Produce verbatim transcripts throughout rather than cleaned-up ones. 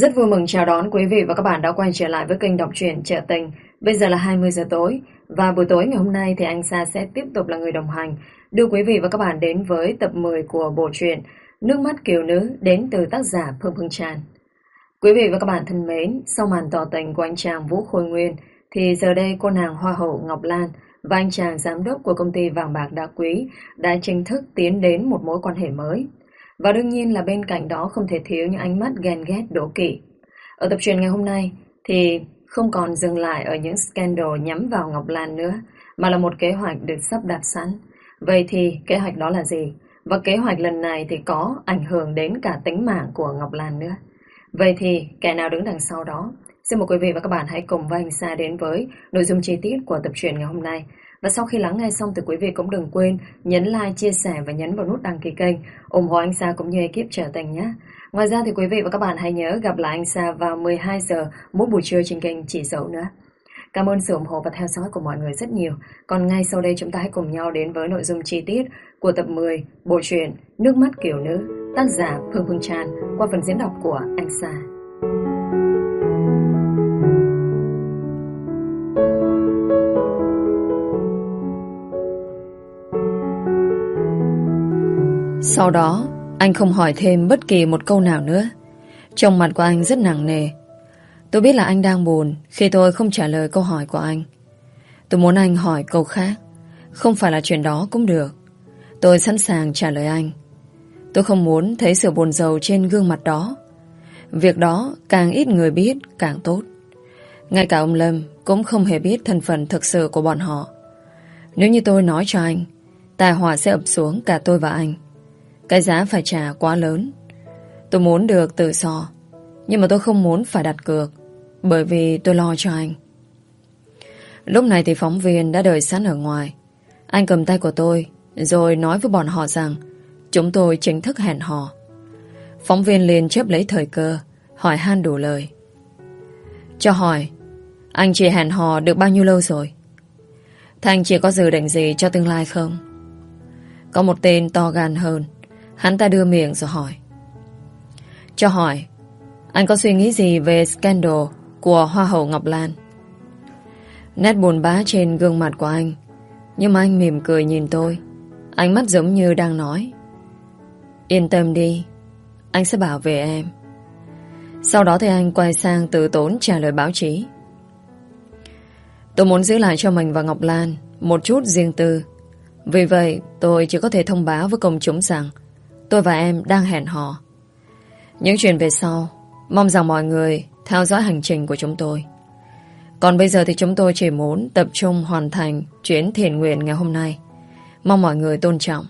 Rất vui mừng chào đón quý vị và các bạn đã quay trở lại với kênh đọc truyện Chợ Tình. Bây giờ là hai mươi giờ tối và buổi tối ngày hôm nay thì anh Sa sẽ tiếp tục là người đồng hành đưa quý vị và các bạn đến với tập mười của bộ truyện Nước mắt kiều nữ đến từ tác giả Phương Phương Tràn. Quý vị và các bạn thân mến, sau màn tỏ tình của anh chàng Vũ Khôi Nguyên thì giờ đây cô nàng Hoa hậu Ngọc Lan và anh chàng giám đốc của công ty vàng bạc đá quý đã chính thức tiến đến một mối quan hệ mới. Và đương nhiên là bên cạnh đó không thể thiếu những ánh mắt ghen ghét đố kỵ. Ở tập truyện ngày hôm nay thì không còn dừng lại ở những scandal nhắm vào Ngọc Lan nữa, mà là một kế hoạch được sắp đặt sẵn. Vậy thì kế hoạch đó là gì? Và kế hoạch lần này thì có ảnh hưởng đến cả tính mạng của Ngọc Lan nữa. Vậy thì kẻ nào đứng đằng sau đó? Xin mời quý vị và các bạn hãy cùng với anh Sa đến với nội dung chi tiết của tập truyện ngày hôm nay. Và sau khi lắng nghe xong thì quý vị cũng đừng quên nhấn like, chia sẻ và nhấn vào nút đăng ký kênh ủng hộ anh Sa cũng như ekip Chợ Tình nhé. Ngoài ra thì quý vị và các bạn hãy nhớ gặp lại anh Sa vào mười hai giờ mỗi buổi trưa trên kênh Chị Dậu nữa. Cảm ơn sự ủng hộ và theo dõi của mọi người rất nhiều. Còn ngay sau đây chúng ta hãy cùng nhau đến với nội dung chi tiết của tập mười bộ truyện Nước mắt kiều nữ, tác giả Phương Phương Tràn qua phần diễn đọc của anh Sa. Sau đó, anh không hỏi thêm bất kỳ một câu nào nữa. Trông mặt của anh rất nặng nề. Tôi biết là anh đang buồn khi tôi không trả lời câu hỏi của anh. Tôi muốn anh hỏi câu khác. Không phải là chuyện đó cũng được. Tôi sẵn sàng trả lời anh. Tôi không muốn thấy sự buồn rầu trên gương mặt đó. Việc đó càng ít người biết càng tốt. Ngay cả ông Lâm cũng không hề biết thân phận thực sự của bọn họ. Nếu như tôi nói cho anh, tai họa sẽ ập xuống cả tôi và anh. Cái giá phải trả quá lớn. Tôi muốn được tự do, nhưng mà tôi không muốn phải đặt cược, bởi vì tôi lo cho anh. Lúc này thì phóng viên đã đợi sẵn ở ngoài. Anh cầm tay của tôi rồi nói với bọn họ rằng chúng tôi chính thức hẹn hò. Phóng viên liền chớp lấy thời cơ hỏi han đủ lời. Cho hỏi, anh chị hẹn hò được bao nhiêu lâu rồi? Thanh chỉ có dự định gì cho tương lai không? Có một tên to gan hơn. Hắn ta đưa miệng rồi hỏi. Cho hỏi, anh có suy nghĩ gì về scandal của Hoa hậu Ngọc Lan? Nét buồn bã trên gương mặt của anh, nhưng mà anh mỉm cười nhìn tôi. Ánh mắt giống như đang nói, yên tâm đi, anh sẽ bảo vệ em. Sau đó thì anh quay sang tự tốn trả lời báo chí. Tôi muốn giữ lại cho mình và Ngọc Lan một chút riêng tư. Vì vậy tôi chỉ có thể thông báo với công chúng rằng tôi và em đang hẹn hò. Những chuyện về sau mong rằng mọi người theo dõi hành trình của chúng tôi. Còn bây giờ thì chúng tôi chỉ muốn tập trung hoàn thành chuyến thiện nguyện ngày hôm nay. Mong mọi người tôn trọng.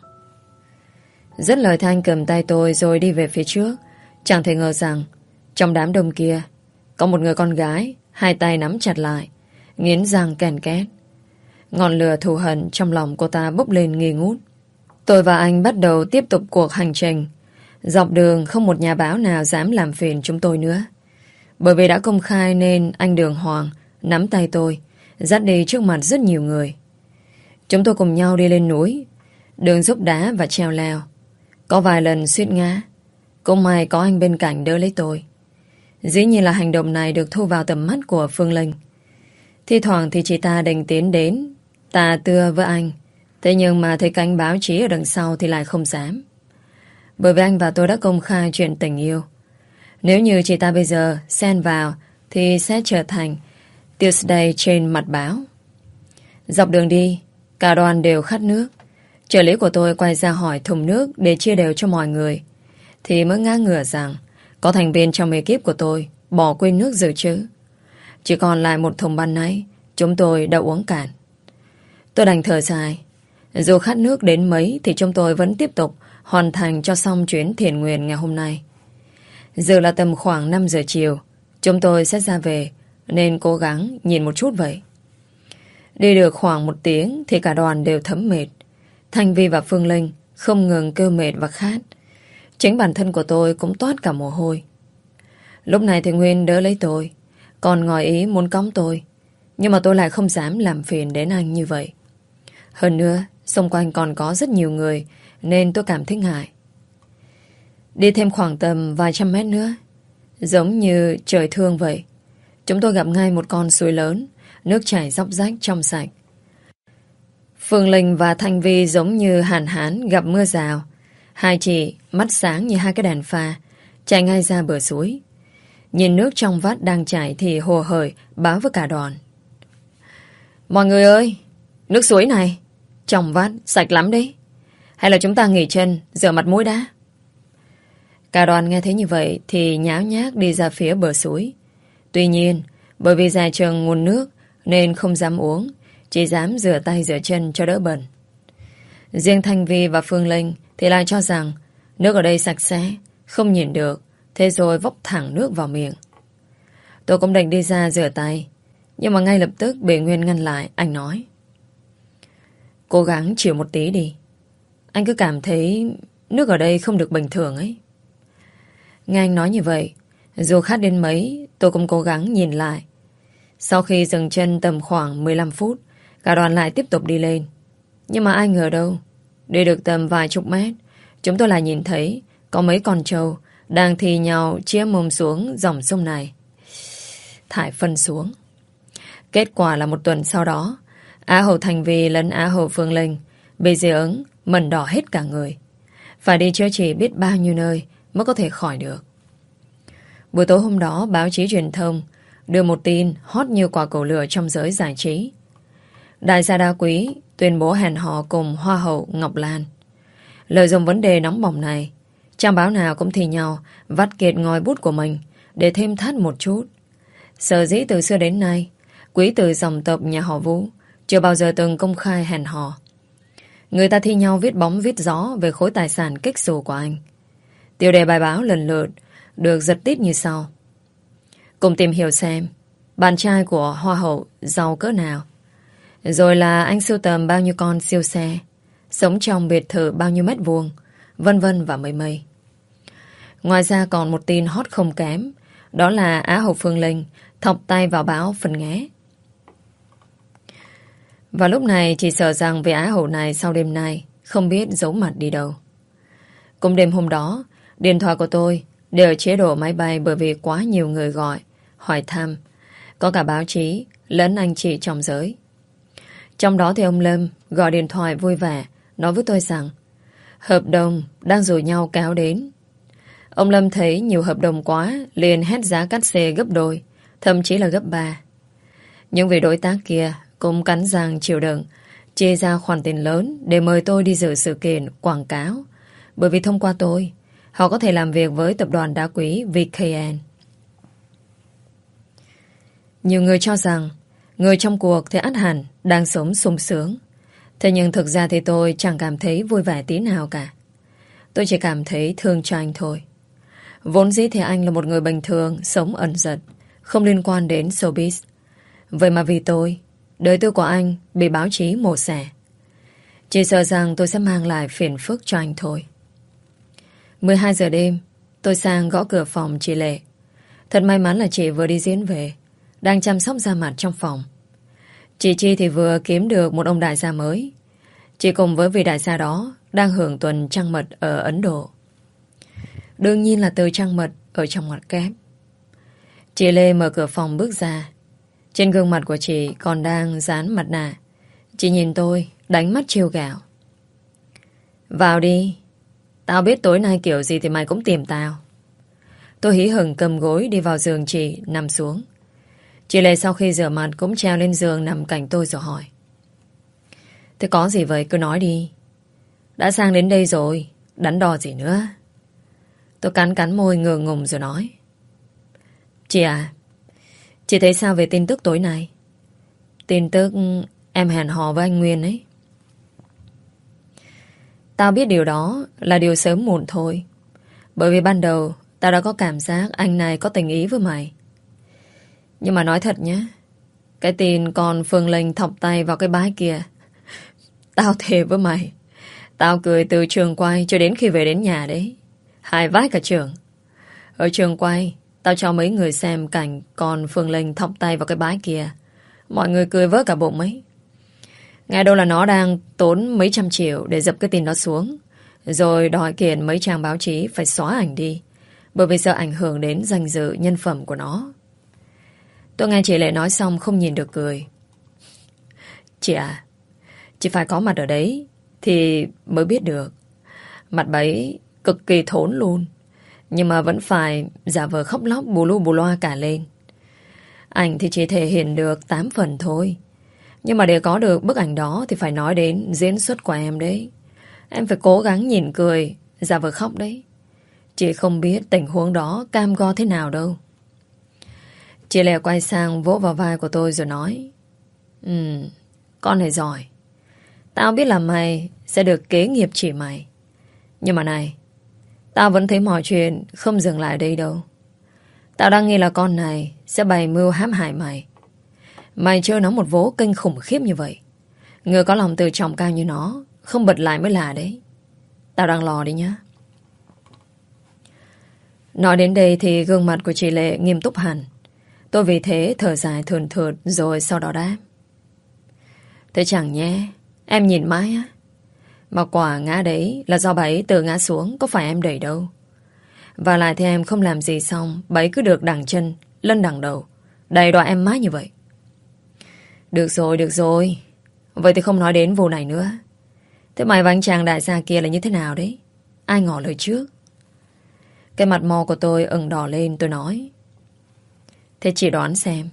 Dứt lời thì anh cầm tay tôi rồi đi về phía trước. Chẳng thể ngờ rằng trong đám đông kia có một người con gái, hai tay nắm chặt lại, nghiến răng ken két. Ngọn lửa thù hận trong lòng cô ta bốc lên nghi ngút. Tôi và anh bắt đầu tiếp tục cuộc hành trình. Dọc đường không một nhà báo nào dám làm phiền chúng tôi nữa. Bởi vì đã công khai nên anh Đường Hoàng nắm tay tôi, dắt đi trước mặt rất nhiều người. Chúng tôi cùng nhau đi lên núi, đường dốc đá và treo leo. Có vài lần suýt ngã. Cũng may có anh bên cạnh đỡ lấy tôi. Dĩ nhiên là hành động này được thu vào tầm mắt của Phương Linh. Thi thoảng thì chị ta định tiến đến tà tưa với anh. Thế nhưng mà thấy cánh báo chí ở đằng sau thì lại không dám. Bởi vì anh và tôi đã công khai chuyện tình yêu. Nếu như chị ta bây giờ xen vào thì sẽ trở thành Tuesday trên mặt báo. Dọc đường đi, cả đoàn đều khát nước. Trợ lý của tôi quay ra hỏi thùng nước để chia đều cho mọi người. Thì mới ngã ngửa rằng có thành viên trong ekip của tôi bỏ quên nước dự trữ. Chỉ còn lại một thùng ban nãy chúng tôi đã uống cạn. Tôi đành thở dài. Dù khát nước đến mấy thì chúng tôi vẫn tiếp tục hoàn thành cho xong chuyến thiện nguyện ngày hôm nay. Giờ là tầm khoảng năm giờ chiều. Chúng tôi sẽ ra về nên cố gắng nhìn một chút vậy. Đi được khoảng một tiếng thì cả đoàn đều thấm mệt. Thanh Vi và Phương Linh không ngừng kêu mệt và khát. Chính bản thân của tôi cũng toát cả mồ hôi. Lúc này thì Nguyên đỡ lấy tôi, còn ngỏ ý muốn cõng tôi. Nhưng mà tôi lại không dám làm phiền đến anh như vậy. Hơn nữa, xung quanh còn có rất nhiều người nên tôi cảm thấy ngại. Đi thêm khoảng tầm vài trăm mét nữa, Giống như trời thương vậy. Chúng tôi gặp ngay một con suối lớn, nước chảy róc rách trong sạch. Phương Linh và Thanh Vi giống như Hàn Hán gặp mưa rào. Hai chị mắt sáng như hai cái đèn pha, chạy ngay ra bờ suối. Nhìn nước trong vắt đang chảy thì hồ hởi báo với cả đoàn. Mọi người ơi, nước suối này trong vắt sạch lắm đấy. Hay là chúng ta nghỉ chân, rửa mặt mũi đã. Cả đoàn nghe thấy như vậy thì nháo nhác đi ra phía bờ suối. Tuy nhiên, bởi vì dài chừng nguồn nước nên không dám uống, chỉ dám rửa tay rửa chân cho đỡ bẩn. Riêng Thanh Vi và Phương Linh thì lại cho rằng nước ở đây sạch sẽ, không nhìn được, thế rồi vốc thẳng nước vào miệng. Tôi cũng định đi ra rửa tay, nhưng mà ngay lập tức bị Nguyên ngăn lại. Anh nói: Cố gắng chịu một tí đi. Anh cứ cảm thấy nước ở đây không được bình thường ấy. Nghe anh nói như vậy, dù khát đến mấy, tôi cũng cố gắng nhìn lại. Sau khi dừng chân tầm khoảng mười lăm phút, cả đoàn lại tiếp tục đi lên. Nhưng mà ai ngờ đâu, đi được tầm vài chục mét, chúng tôi lại nhìn thấy có mấy con trâu đang thi nhau chĩa mồm xuống dòng sông này, thải phân xuống. Kết quả là một tuần sau đó, Á hậu Thành Vi lẫn Á hậu Phương Linh bị dị ứng, mẩn đỏ hết cả người. Phải đi chữa trị biết bao nhiêu nơi mới có thể khỏi được. Buổi tối hôm đó, báo chí truyền thông đưa một tin hot như quả cầu lửa trong giới giải trí. Đại gia Đá Quý tuyên bố hẹn hò cùng Hoa hậu Ngọc Lan. Lợi dụng vấn đề nóng bỏng này, trang báo nào cũng thi nhau vắt kiệt ngòi bút của mình để thêm thắt một chút. Sở dĩ từ xưa đến nay, quý từ dòng tộc nhà họ Vũ chưa bao giờ từng công khai hẹn hò. Người ta thi nhau viết bóng viết gió về khối tài sản kếch xù của anh. Tiêu đề bài báo lần lượt được giật tít như sau: cùng tìm hiểu xem bạn trai của Hoa hậu giàu cỡ nào, rồi là anh sưu tầm bao nhiêu con siêu xe, sống trong biệt thự bao nhiêu mét vuông, vân vân và mây mây. Ngoài ra còn một tin hot không kém, đó là Á hậu Phương Linh thọc tay vào báo phần nghé. Và lúc này chỉ sợ rằng vị Á hậu này sau đêm nay không biết giấu mặt đi đâu. Cùng đêm hôm đó, điện thoại của tôi đều ở chế độ máy bay bởi vì quá nhiều người gọi, hỏi thăm. Có cả báo chí lẫn anh chị trong giới. Trong đó thì ông Lâm gọi điện thoại vui vẻ nói với tôi rằng hợp đồng đang rủ nhau kéo đến. Ông Lâm thấy nhiều hợp đồng quá liền hét giá cắt xê gấp đôi, thậm chí là gấp ba. Nhưng vì đối tác kia cũng cắn răng chịu đựng, chia ra khoản tiền lớn để mời tôi đi dự sự kiện quảng cáo. Bởi vì thông qua tôi, họ có thể làm việc với tập đoàn đá quý vê ca en. Nhiều người cho rằng người trong cuộc thì ắt hẳn đang sống sung sướng. Thế nhưng thực ra thì tôi chẳng cảm thấy vui vẻ tí nào cả. Tôi chỉ cảm thấy thương cho anh thôi. Vốn dĩ thì anh là một người bình thường, sống ẩn dật, không liên quan đến showbiz. Vậy mà vì tôi, đời tư của anh bị báo chí mổ xẻ. Chỉ sợ rằng tôi sẽ mang lại phiền phức cho anh thôi. mười hai giờ đêm, tôi sang gõ cửa phòng chị Lệ. Thật may mắn là chị vừa đi diễn về, đang chăm sóc da mặt trong phòng. Chị Chi thì vừa kiếm được một ông đại gia mới. Chị cùng với vị đại gia đó đang hưởng tuần trăng mật ở Ấn Độ. Đương nhiên là từ trăng mật ở trong ngoặc kép. Chị Lê mở cửa phòng bước ra. Trên gương mặt của chị còn đang dán mặt nạ. Chị nhìn tôi, đánh mắt trêu ghẹo. Vào đi. Tao biết tối nay kiểu gì thì mày cũng tìm tao. Tôi hí hửng cầm gối đi vào giường chị, nằm xuống. Chị Lê sau khi rửa mặt cũng treo lên giường nằm cạnh tôi rồi hỏi. Thế có gì vậy, cứ nói đi. Đã sang đến đây rồi, đắn đo gì nữa. Tôi cắn cắn môi ngượng ngùng rồi nói. Chị à, chị thấy sao về tin tức tối nay? Tin tức em hẹn hò với anh Nguyên ấy. Tao biết điều đó là điều sớm muộn thôi. Bởi vì ban đầu tao đã có cảm giác anh này có tình ý với mày. Nhưng mà nói thật nhé, cái tin con Phương Linh thọc tay vào cái bãi kia, tao thề với mày, tao cười từ trường quay cho đến khi về đến nhà đấy. Hai vãi cả trường. Ở trường quay, tao cho mấy người xem cảnh con Phương Linh thọc tay vào cái bãi kia. Mọi người cười vỡ cả bụng ấy. Nghe đâu là nó đang tốn mấy trăm triệu để dập cái tin đó xuống, rồi đòi kiện mấy trang báo chí phải xóa ảnh đi, bởi vì sợ ảnh hưởng đến danh dự nhân phẩm của nó. Tôi nghe chị Lệ nói xong không nhìn được cười. Chị à, chị phải có mặt ở đấy thì mới biết được. Mặt bấy cực kỳ thốn luôn, nhưng mà vẫn phải giả vờ khóc lóc bù lu bù loa cả lên. Ảnh thì chỉ thể hiện được tám phần thôi, nhưng mà để có được bức ảnh đó thì phải nói đến diễn xuất của em đấy. Em phải cố gắng nhìn cười, giả vờ khóc đấy. Chị không biết tình huống đó cam go thế nào đâu. Chị Lệ quay sang vỗ vào vai của tôi rồi nói: Ừ, con này giỏi. Tao biết là mày sẽ được kế nghiệp chỉ mày. Nhưng mà này, tao vẫn thấy mọi chuyện không dừng lại đây đâu. Tao đang nghĩ là con này sẽ bày mưu hãm hại mày. Mày chơi nó một vố kinh khủng khiếp như vậy. Người có lòng tự trọng cao như nó không bật lại mới là đấy. Tao đang lo đấy nhá. Nói đến đây thì gương mặt của chị Lệ nghiêm túc hẳn. Tôi vì thế thở dài thườn thượt rồi sau đó đáp: Thế chẳng nhé, em nhìn mãi á. Mà quả ngã đấy là do bà ấy tự ngã xuống, có phải em đẩy đâu. Và lại thì em không làm gì xong, bà ấy cứ được đằng chân lân đằng đầu, đầy đọa em mãi như vậy. Được rồi, được rồi. Vậy thì không nói đến vụ này nữa. Thế mày và anh chàng đại gia kia là như thế nào đấy? Ai ngỏ lời trước? Cái mặt mò của tôi ửng đỏ lên, tôi nói: Thế chị đoán xem.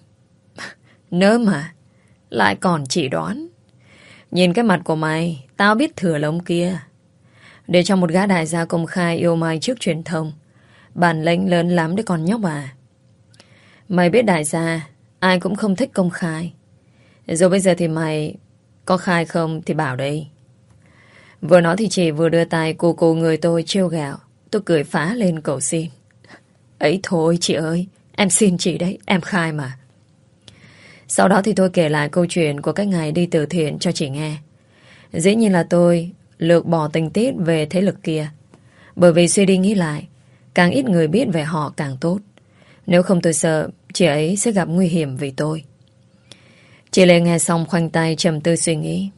Nỡ mà lại còn chị đoán. Nhìn cái mặt của mày, tao biết thừa lông kia. Để cho một gã đại gia công khai yêu mày trước truyền thông, bản lĩnh lớn lắm đấy con nhóc à. Mày biết đại gia ai cũng không thích công khai. Rồi bây giờ thì mày có khai không thì bảo đây. Vừa nói thì chị vừa đưa tay cô cô người tôi trêu ghẹo. Tôi cười phá lên cầu xin: Ấy thôi chị ơi, em xin chị đấy, em khai mà. Sau đó thì tôi kể lại câu chuyện của cái ngày đi từ thiện cho chị nghe. Dĩ nhiên là tôi lược bỏ tình tiết về thế lực kia, bởi vì suy đi nghĩ lại, càng ít người biết về họ càng tốt. Nếu không tôi sợ chị ấy sẽ gặp nguy hiểm vì tôi. Chị Lê nghe xong khoanh tay trầm tư suy nghĩ.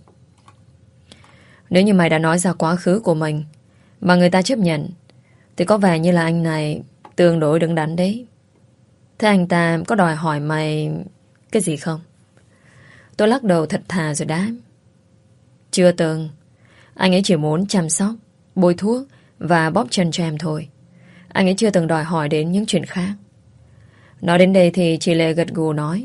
Nếu như mày đã nói ra quá khứ của mình mà người ta chấp nhận, thì có vẻ như là anh này tương đối đứng đắn đấy. Thế anh ta có đòi hỏi mày cái gì không? Tôi lắc đầu thật thà rồi đáp: Chưa từng. Anh ấy chỉ muốn chăm sóc, bôi thuốc và bóp chân cho em thôi. Anh ấy chưa từng đòi hỏi đến những chuyện khác. Nói đến đây thì chị Lê gật gù nói: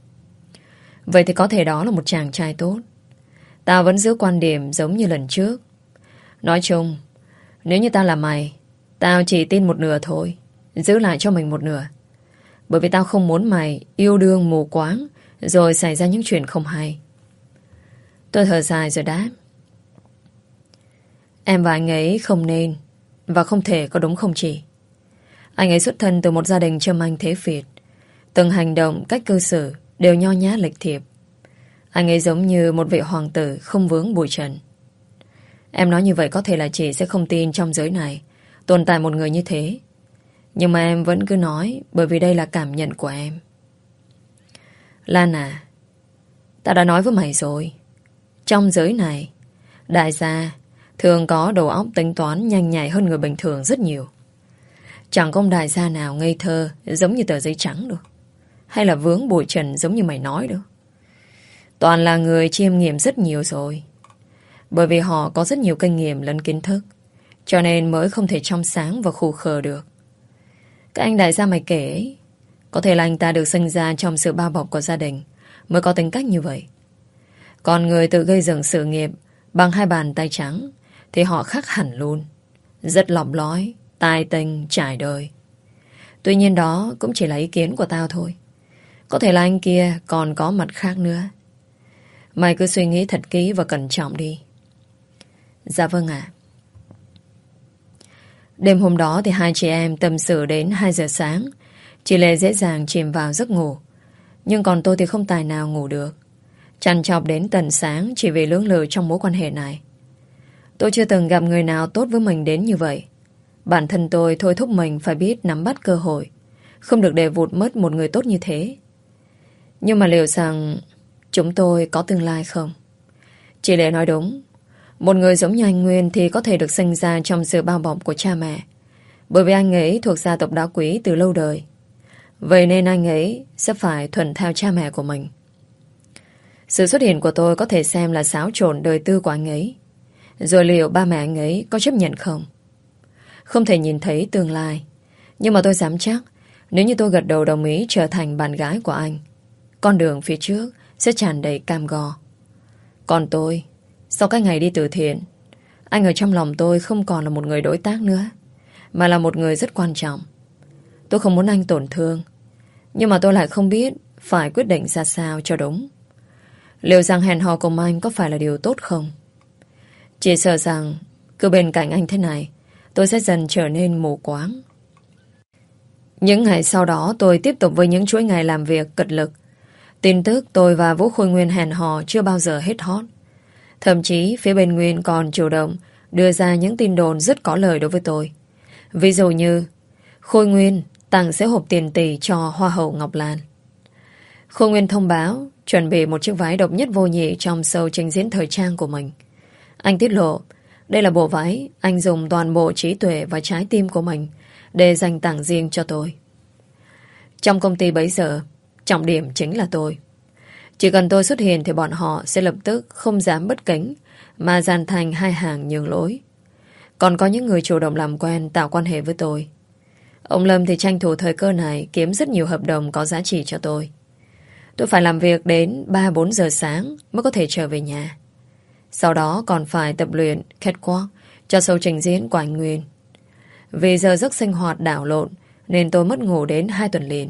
Vậy thì có thể đó là một chàng trai tốt. Tao vẫn giữ quan điểm giống như lần trước. Nói chung, nếu như tao là mày, tao chỉ tin một nửa thôi, giữ lại cho mình một nửa. Bởi vì tao không muốn mày yêu đương mù quáng rồi xảy ra những chuyện không hay. Tôi thở dài rồi đáp: Em và anh ấy không nên và không thể có đúng không chị? Anh ấy xuất thân từ một gia đình trâm anh thế Việt. Từng hành động, cách cư xử đều nho nhã lịch thiệp. Anh ấy giống như một vị hoàng tử không vướng bụi trần. Em nói như vậy có thể là chị sẽ không tin trong giới này tồn tại một người như thế. Nhưng mà em vẫn cứ nói bởi vì đây là cảm nhận của em. Lan à, ta đã nói với mày rồi. Trong giới này, đại gia thường có đầu óc tính toán nhanh nhạy hơn người bình thường rất nhiều. Chẳng có đại gia nào ngây thơ giống như tờ giấy trắng đâu, hay là vướng bụi trần giống như mày nói đâu. Toàn là người chiêm nghiệm rất nhiều rồi. Bởi vì họ có rất nhiều kinh nghiệm lẫn kiến thức, cho nên mới không thể trong sáng và khù khờ được. Cái anh đại gia mày kể ấy, có thể là anh ta được sinh ra trong sự bao bọc của gia đình mới có tính cách như vậy. Còn người tự gây dựng sự nghiệp bằng hai bàn tay trắng thì họ khác hẳn luôn. Rất lỏng lói, tài tình, trải đời. Tuy nhiên đó cũng chỉ là ý kiến của tao thôi. Có thể là anh kia còn có mặt khác nữa. Mày cứ suy nghĩ thật kỹ và cẩn trọng đi. Dạ vâng ạ. Đêm hôm đó thì hai chị em tâm sự đến hai giờ sáng. Chị Lê dễ dàng chìm vào giấc ngủ, nhưng còn tôi thì không tài nào ngủ được, trằn trọc đến tận sáng chỉ vì lưỡng lự trong mối quan hệ này. Tôi chưa từng gặp người nào tốt với mình đến như vậy. Bản thân tôi thôi thúc mình phải biết nắm bắt cơ hội, không được để vụt mất một người tốt như thế. Nhưng mà liệu rằng chúng tôi có tương lai không? Chị Lê nói đúng. Một người giống như anh Nguyên thì có thể được sinh ra trong sự bao bọc của cha mẹ, Bởi vì anh ấy thuộc gia tộc đá quý từ lâu đời. Vậy nên anh ấy sẽ phải thuần theo cha mẹ của mình. Sự xuất hiện của tôi có thể xem là xáo trộn đời tư của anh ấy. Rồi liệu ba mẹ anh ấy có chấp nhận không? Không thể nhìn thấy tương lai. Nhưng mà tôi dám chắc, nếu như tôi gật đầu đồng ý trở thành bạn gái của anh, con đường phía trước sẽ tràn đầy cam go. Còn tôi, sau cái ngày đi từ thiện, anh ở trong lòng tôi không còn là một người đối tác nữa, mà là một người rất quan trọng. Tôi không muốn anh tổn thương, nhưng mà tôi lại không biết phải quyết định ra sao cho đúng. Liệu rằng hẹn hò cùng anh có phải là điều tốt không? Chỉ sợ rằng cứ bên cạnh anh thế này, tôi sẽ dần trở nên mù quáng. Những ngày sau đó tôi tiếp tục với những chuỗi ngày làm việc cật lực. Tin tức tôi và Vũ Khôi Nguyên hẹn hò chưa bao giờ hết hot. Thậm chí phía bên Nguyên còn chủ động đưa ra những tin đồn rất có lời đối với tôi. Ví dụ như Khôi Nguyên tặng sẽ hộp tiền tỷ cho Hoa hậu Ngọc Lan. Khôi Nguyên thông báo chuẩn bị một chiếc váy độc nhất vô nhị trong show trình diễn thời trang của mình. Anh tiết lộ đây là bộ váy anh dùng toàn bộ trí tuệ và trái tim của mình để dành tặng riêng cho tôi. Trong công ty bấy giờ, trọng điểm chính là tôi. Chỉ cần tôi xuất hiện thì bọn họ sẽ lập tức không dám bất kính mà dàn thành hai hàng nhường lối. Còn có những người chủ động làm quen tạo quan hệ với tôi. Ông Lâm thì tranh thủ thời cơ này kiếm rất nhiều hợp đồng có giá trị cho tôi. Tôi phải làm việc đến ba bốn giờ sáng mới có thể trở về nhà. Sau đó còn phải tập luyện catwalk cho show trình diễn của anh Nguyên. Vì giờ giấc sinh hoạt đảo lộn nên tôi mất ngủ đến hai tuần liền.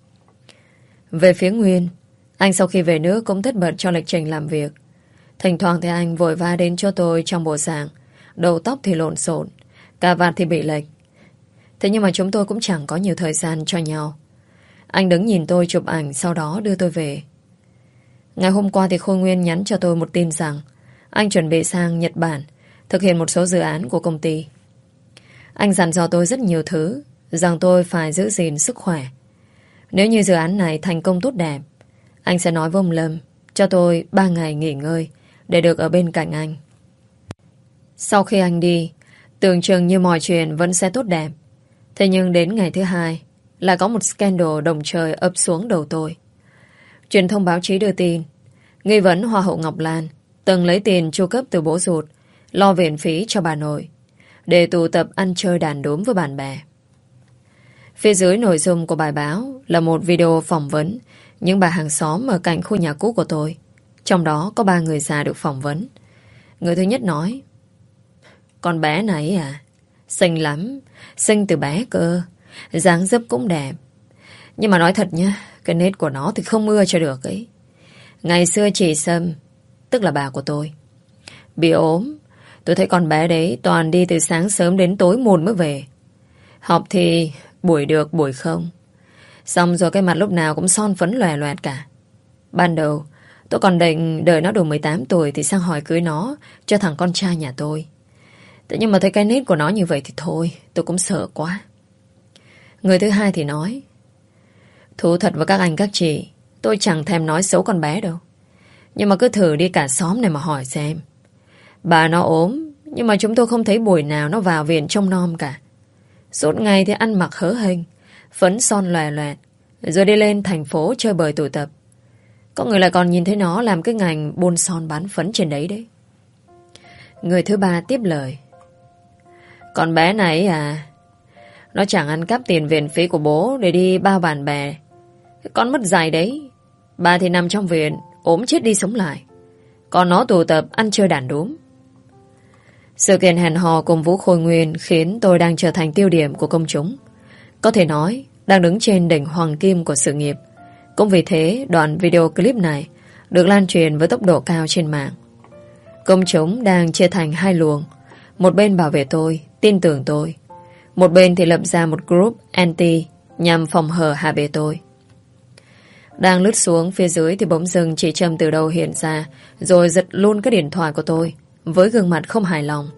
Về phía Nguyên, anh sau khi về nước cũng tất bật cho lịch trình làm việc. Thỉnh thoảng thì anh vội vã đến cho tôi trong bộ dạng, đầu tóc thì lộn xộn, cà vạt thì bị lệch. Thế nhưng mà chúng tôi cũng chẳng có nhiều thời gian cho nhau. Anh đứng nhìn tôi chụp ảnh, sau đó đưa tôi về. Ngày hôm qua thì Khôi Nguyên nhắn cho tôi một tin rằng anh chuẩn bị sang Nhật Bản thực hiện một số dự án của công ty. Anh dặn dò tôi rất nhiều thứ, rằng tôi phải giữ gìn sức khỏe. Nếu như dự án này thành công tốt đẹp, anh sẽ nói với ông Lâm cho tôi ba ngày nghỉ ngơi để được ở bên cạnh anh. Sau khi anh đi, tưởng chừng như mọi chuyện vẫn sẽ tốt đẹp. Thế nhưng đến ngày thứ hai lại có một scandal đồng trời ập xuống đầu tôi. Truyền thông báo chí đưa tin nghi vấn Hoa hậu Ngọc Lan từng lấy tiền chu cấp từ bố ruột lo viện phí cho bà nội để tụ tập ăn chơi đàn đúm với bạn bè. Phía dưới nội dung của bài báo là một video phỏng vấn những bà hàng xóm ở cạnh khu nhà cũ của tôi. Trong đó có ba người già được phỏng vấn. Người thứ nhất nói: con bé này à, xinh lắm, xinh từ bé cơ, dáng dấp cũng đẹp. Nhưng mà nói thật nhá, cái nết của nó thì không ưa cho được ấy. Ngày xưa chị Sâm, tức là bà của tôi, bị ốm. Tôi thấy con bé đấy toàn đi từ sáng sớm đến tối muộn mới về. Họp thì buổi được buổi không. Xong rồi cái mặt lúc nào cũng son phấn lòe loẹt cả. Ban đầu tôi còn định đợi nó đủ mười tám tuổi thì sang hỏi cưới nó cho thằng con trai nhà tôi. Thế nhưng mà thấy cái nết của nó như vậy thì thôi, tôi cũng sợ quá. Người thứ hai thì nói: thú thật với các anh các chị, tôi chẳng thèm nói xấu con bé đâu. Nhưng mà cứ thử đi cả xóm này mà hỏi xem. Bà nó ốm, nhưng mà chúng tôi không thấy buổi nào nó vào viện trông nom cả. Suốt ngày thì ăn mặc hớ hênh, phấn son lòe loẹt, rồi đi lên thành phố chơi bời tụ tập. Có người lại còn nhìn thấy nó làm cái ngành bôn son bán phấn trên đấy đấy. Người thứ ba tiếp lời: con bé này à, nó chẳng ăn cắp tiền viện phí của bố để đi bao bạn bè. Cái con mất dạy đấy. Bà thì nằm trong viện, ốm chết đi sống lại. Còn nó tụ tập ăn chơi đàn đúm. Sự kiện hẹn hò cùng Vũ Khôi Nguyên khiến tôi đang trở thành tiêu điểm của công chúng. Có thể nói, đang đứng trên đỉnh hoàng kim của sự nghiệp. Cũng vì thế, đoạn video clip này được lan truyền với tốc độ cao trên mạng. Công chúng đang chia thành hai luồng. Một bên bảo vệ tôi, tin tưởng tôi. Một bên thì lập ra một group anti nhằm phòng hờ hạ bệ tôi. Đang lướt xuống phía dưới thì bỗng dưng chị Trâm từ đâu hiện ra, rồi giật luôn cái điện thoại của tôi với gương mặt không hài lòng.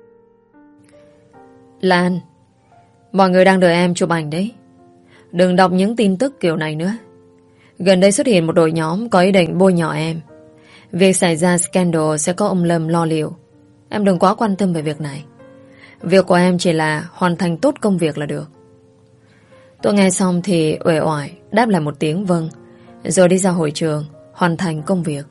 Lan, mọi người đang đợi em chụp ảnh đấy. Đừng đọc những tin tức kiểu này nữa. Gần đây xuất hiện một đội nhóm có ý định bôi nhọ em. Việc xảy ra scandal sẽ có ông Lâm lo liệu. Em đừng quá quan tâm về việc này. Việc của em chỉ là hoàn thành tốt công việc là được. Tôi nghe xong thì uể oải đáp lại một tiếng vâng, rồi đi ra hội trường hoàn thành công việc.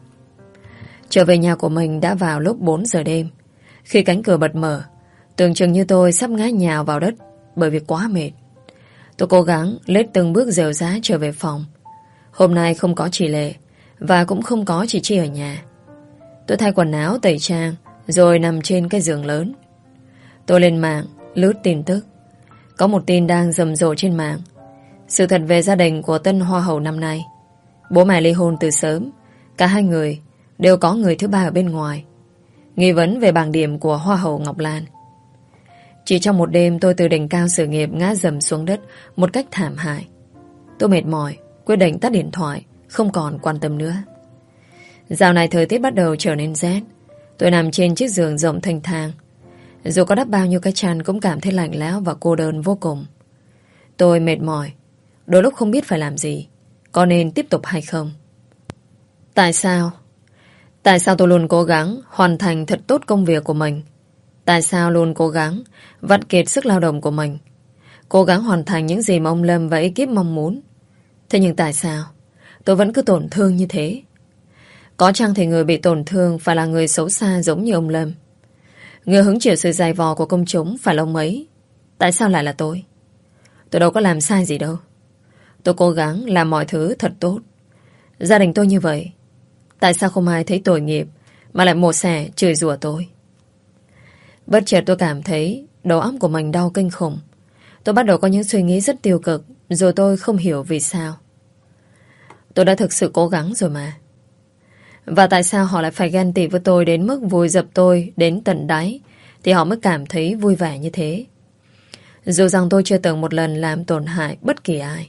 Trở về nhà của mình đã vào lúc bốn giờ đêm. Khi cánh cửa bật mở, tưởng chừng như tôi sắp ngã nhào vào đất bởi vì quá mệt. Tôi cố gắng lết từng bước dẻo dá trở về phòng. Hôm nay không có chị Lệ và cũng không có chị Chi ở nhà. Tôi thay quần áo tẩy trang rồi nằm trên cái giường lớn. Tôi lên mạng lướt tin tức. Có một tin đang rầm rộ trên mạng. Sự thật về gia đình của tân hoa hậu năm nay. Bố mẹ ly hôn từ sớm. Cả hai người đều có người thứ ba ở bên ngoài. Nghi vấn về bảng điểm của hoa hậu Ngọc Lan. Chỉ trong một đêm tôi từ đỉnh cao sự nghiệp ngã dầm xuống đất một cách thảm hại. Tôi mệt mỏi, quyết định tắt điện thoại, không còn quan tâm nữa. Dạo này thời tiết bắt đầu trở nên rét. Tôi nằm trên chiếc giường rộng thênh thang. Dù có đắp bao nhiêu cái chăn cũng cảm thấy lạnh lẽo và cô đơn vô cùng. Tôi mệt mỏi, đôi lúc không biết phải làm gì, có nên tiếp tục hay không. Tại sao? Tại sao tôi luôn cố gắng hoàn thành thật tốt công việc của mình? Tại sao luôn cố gắng vắt kiệt sức lao động của mình, cố gắng hoàn thành những gì mà ông Lâm và ekip mong muốn? Thế nhưng tại sao tôi vẫn cứ tổn thương như thế? Có chăng thì người bị tổn thương phải là người xấu xa giống như ông Lâm? Người hứng chịu sự dày vò của công chúng phải là ông ấy. Tại sao lại là tôi? Tôi đâu có làm sai gì đâu. Tôi cố gắng làm mọi thứ thật tốt. Gia đình tôi như vậy, tại sao không ai thấy tội nghiệp mà lại mổ xẻ chửi rủa tôi? Bất chợt tôi cảm thấy đầu óc của mình đau kinh khủng. Tôi bắt đầu có những suy nghĩ rất tiêu cực, rồi tôi không hiểu vì sao. Tôi đã thực sự cố gắng rồi mà. Và tại sao họ lại phải ghen tị với tôi đến mức vùi dập tôi đến tận đáy thì họ mới cảm thấy vui vẻ như thế? Dù rằng tôi chưa từng một lần làm tổn hại bất kỳ ai.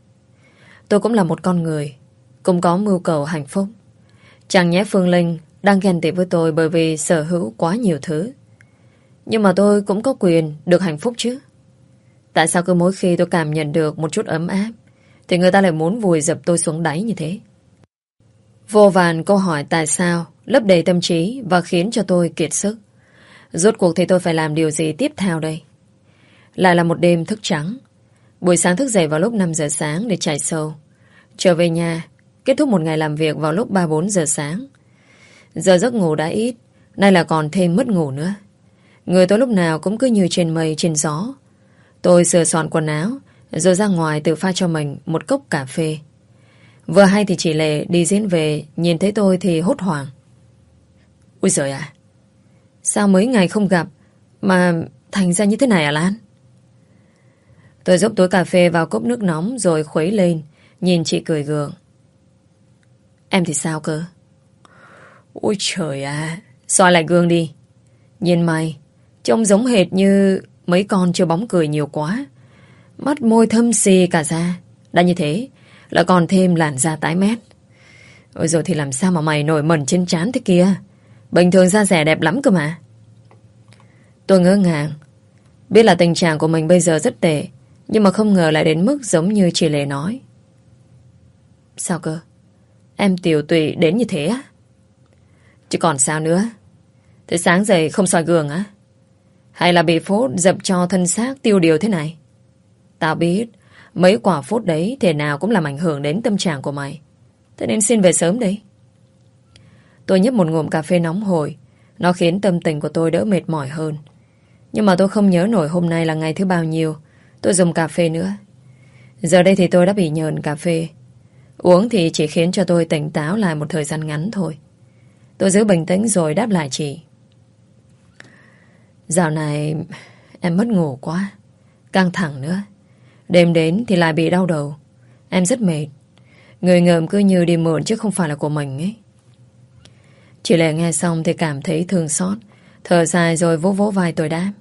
Tôi cũng là một con người, cũng có mưu cầu hạnh phúc. Chẳng nhẽ Phương Linh đang ghen tị với tôi bởi vì sở hữu quá nhiều thứ. Nhưng mà tôi cũng có quyền được hạnh phúc chứ. Tại sao cứ mỗi khi tôi cảm nhận được một chút ấm áp thì người ta lại muốn vùi dập tôi xuống đáy như thế? Vô vàn câu hỏi tại sao lấp đầy tâm trí và khiến cho tôi kiệt sức. Rốt cuộc thì tôi phải làm điều gì tiếp theo đây? Lại là một đêm thức trắng. Buổi sáng thức dậy vào lúc năm giờ sáng để chạy show. Trở về nhà, kết thúc một ngày làm việc vào lúc ba bốn giờ sáng. Giờ giấc ngủ đã ít, nay là còn thêm mất ngủ nữa. Người tôi lúc nào cũng cứ như trên mây trên gió. Tôi sửa soạn quần áo rồi ra ngoài tự pha cho mình một cốc cà phê. Vừa hay thì chị Lệ đi diễn về, nhìn thấy tôi thì hốt hoảng. Ui giời à, sao mấy ngày không gặp mà thành ra như thế này à Lan? Tôi dốc túi cà phê vào cốc nước nóng rồi khuấy lên, nhìn chị cười gượng. Em thì sao cơ? Ôi trời à, soi lại gương đi. Nhìn mày, trông giống hệt như mấy con chưa bóng cười nhiều quá. Mắt môi thâm xì cả da. Đã như thế là còn thêm làn da tái mét. Ôi rồi thì làm sao mà mày nổi mẩn trên trán thế kia? Bình thường da rẻ đẹp lắm cơ mà. Tôi ngỡ ngàng. Biết là tình trạng của mình bây giờ rất tệ, nhưng mà không ngờ lại đến mức giống như chị Lệ nói. Sao cơ? Em tiểu tụy đến như thế á? Chứ còn sao nữa? Thế sáng dậy không soi gương á? Hay là bị phốt dập cho thân xác tiêu điều thế này? Tao biết mấy quả phốt đấy thể nào cũng làm ảnh hưởng đến tâm trạng của mày. Thế nên xin về sớm đấy. Tôi nhấp một ngụm cà phê nóng hổi. Nó khiến tâm tình của tôi đỡ mệt mỏi hơn. Nhưng mà tôi không nhớ nổi hôm nay là ngày thứ bao nhiêu tôi dùng cà phê nữa. Giờ đây thì tôi đã bị nhờn cà phê. Uống thì chỉ khiến cho tôi tỉnh táo lại một thời gian ngắn thôi. Tôi giữ bình tĩnh rồi đáp lại chị. Dạo này em mất ngủ quá, căng thẳng nữa. Đêm đến thì lại bị đau đầu. Em rất mệt. Người ngợm cứ như đi mượn chứ không phải là của mình ấy. Chị Lệ nghe xong thì cảm thấy thương xót, thở dài rồi vỗ vỗ vai tôi đáp.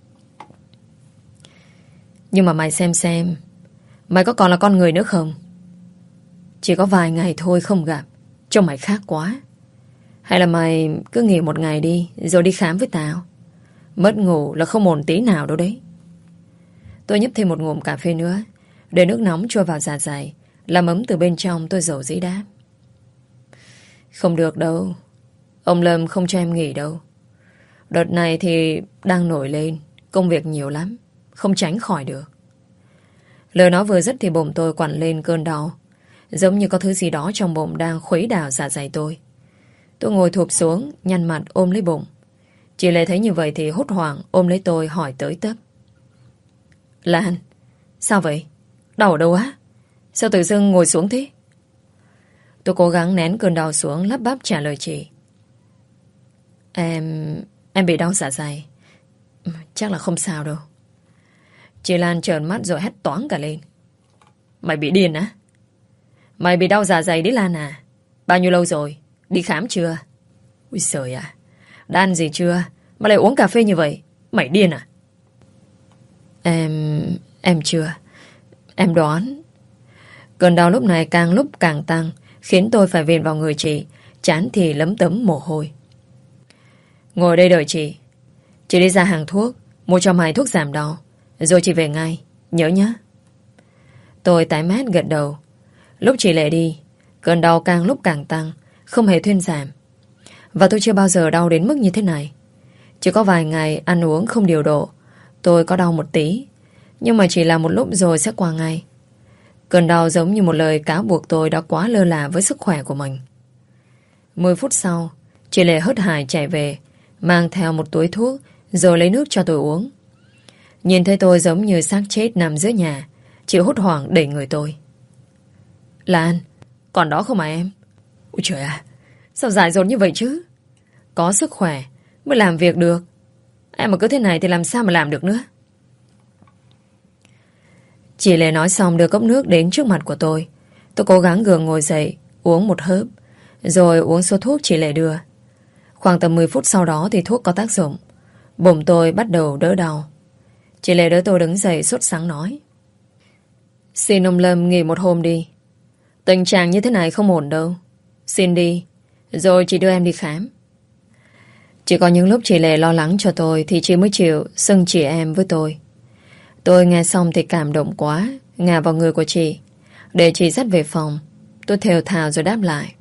Nhưng mà mày xem xem, mày có còn là con người nữa không? Chỉ có vài ngày thôi không gặp, trông mày khác quá. Hay là mày cứ nghỉ một ngày đi rồi đi khám với tao. Mất ngủ là không ổn tí nào đâu đấy. Tôi nhấp thêm một ngụm cà phê nữa, để nước nóng trôi vào dạ dày, làm ấm từ bên trong. Tôi dầu dĩ đáp. Không được đâu, ông Lâm không cho em nghỉ đâu. Đợt này thì đang nổi lên, Công việc nhiều lắm, không tránh khỏi được. Lời nói vừa dứt thì bụng tôi quặn lên cơn đau, giống như có thứ gì đó trong bụng đang khuấy đảo dạ dày tôi. Tôi ngồi thụp xuống, nhăn mặt ôm lấy bụng. Chị Lệ thấy như vậy thì hốt hoảng ôm lấy tôi hỏi tới tấp. Lan, sao vậy? Đau ở đâu á? Sao tự dưng ngồi xuống thế? Tôi cố gắng nén cơn đau xuống, lắp bắp trả lời chị. Em... em bị đau dạ dày. Chắc là không sao đâu. Chị Lan trợn mắt rồi hét toáng cả lên. Mày bị điên á? Mày bị đau dạ dày đấy Lan à? Bao nhiêu lâu rồi? Đi khám chưa? Ui giời à, đã ăn gì chưa mà lại uống cà phê như vậy? Mày điên à? Em... em chưa. Em đoán. Cơn đau lúc này càng lúc càng tăng, khiến tôi phải viện vào người chị, trán thì lấm tấm mồ hôi. Ngồi đây đợi chị. Chị đi ra hàng thuốc, mua cho mày thuốc giảm đau, rồi chị về ngay, nhớ nhá. Tôi tái mét gật đầu. Lúc chị Lệ đi, cơn đau càng lúc càng tăng, không hề thuyên giảm. Và tôi chưa bao giờ đau đến mức như thế này. Chỉ có vài ngày ăn uống không điều độ, tôi có đau một tí, nhưng mà chỉ là một lúc rồi sẽ qua ngay. Cơn đau giống như một lời cáo buộc tôi đã quá lơ là với sức khỏe của mình. Mười phút sau, chị Lệ hớt hải chạy về, mang theo một túi thuốc, rồi lấy nước cho tôi uống. Nhìn thấy tôi giống như xác chết nằm giữa nhà, chị hốt hoảng đẩy người tôi. Lan, còn đó không mà em? Ôi trời ạ, sao dại dột như vậy chứ? Có sức khỏe mới làm việc được. Em mà cứ thế này thì làm sao mà làm được nữa? Chị Lệ nói xong đưa cốc nước đến trước mặt của tôi. Tôi cố gắng gượng ngồi dậy, uống một hớp, rồi uống số thuốc chị Lệ đưa. Khoảng tầm mười phút sau đó thì thuốc có tác dụng. Bụng tôi bắt đầu đỡ đau. Chị Lệ đỡ tôi đứng dậy sốt sắng nói. Xin ông Lâm nghỉ một hôm đi. Tình trạng như thế này không ổn đâu. Xin đi, rồi chị đưa em đi khám. Chỉ có những lúc chị Lệ lo lắng cho tôi thì chị mới chịu xưng chị em với tôi. Tôi nghe xong thì cảm động quá, ngả vào người của chị. Để chị dắt về phòng, tôi thều thào rồi đáp lại.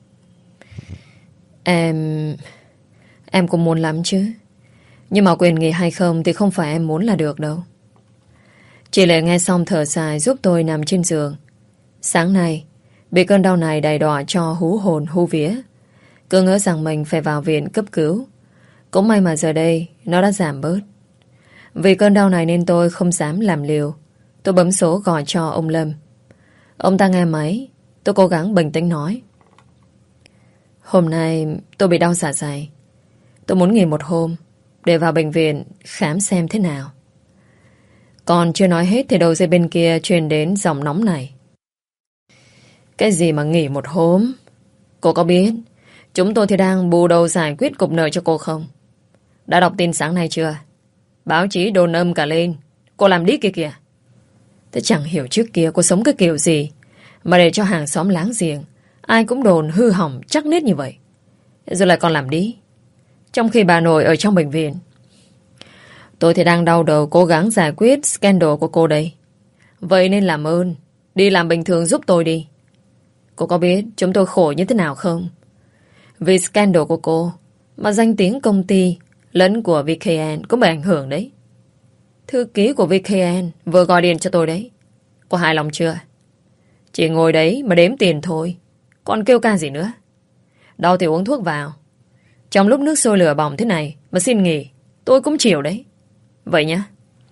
Em... Em cũng muốn lắm chứ. Nhưng mà quyền nghỉ hay không thì không phải em muốn là được đâu. Chị Lệ nghe xong thở dài giúp tôi nằm trên giường. Sáng nay, bị cơn đau này đày đọa cho hú hồn hú vía. Cứ ngỡ rằng mình phải vào viện cấp cứu. Cũng may mà giờ đây nó đã giảm bớt. Vì cơn đau này nên tôi không dám làm liều. Tôi bấm số gọi cho ông Lâm. Ông ta nghe máy. Tôi cố gắng bình tĩnh nói. Hôm nay tôi bị đau dạ dày. Tôi muốn nghỉ một hôm để vào bệnh viện khám xem thế nào. Còn chưa nói hết thì đầu dây bên kia truyền đến giọng nóng này. Cái gì mà nghỉ một hôm? Cô có biết chúng tôi thì đang bù đầu giải quyết cục nợ cho cô không? Đã đọc tin sáng nay chưa? Báo chí đồn âm cả lên. Cô làm đi kia kìa. Tôi chẳng hiểu trước kia cô sống cái kiểu gì mà để cho hàng xóm láng giềng ai cũng đồn hư hỏng chắc nết như vậy. Rồi lại còn làm đi, trong khi bà nội ở trong bệnh viện. Tôi thì đang đau đầu cố gắng giải quyết scandal của cô đây. Vậy nên làm ơn đi làm bình thường giúp tôi đi. Cô có biết chúng tôi khổ như thế nào không? Vì scandal của cô mà danh tiếng công ty lẫn của vê ca en cũng bị ảnh hưởng đấy. Thư ký của vê ca en vừa gọi điện cho tôi đấy. Cô hài lòng chưa? Chỉ ngồi đấy mà đếm tiền thôi, còn kêu ca gì nữa? Đau thì uống thuốc vào. Trong lúc nước sôi lửa bỏng thế này mà xin nghỉ, tôi cũng chịu đấy. Vậy nhá.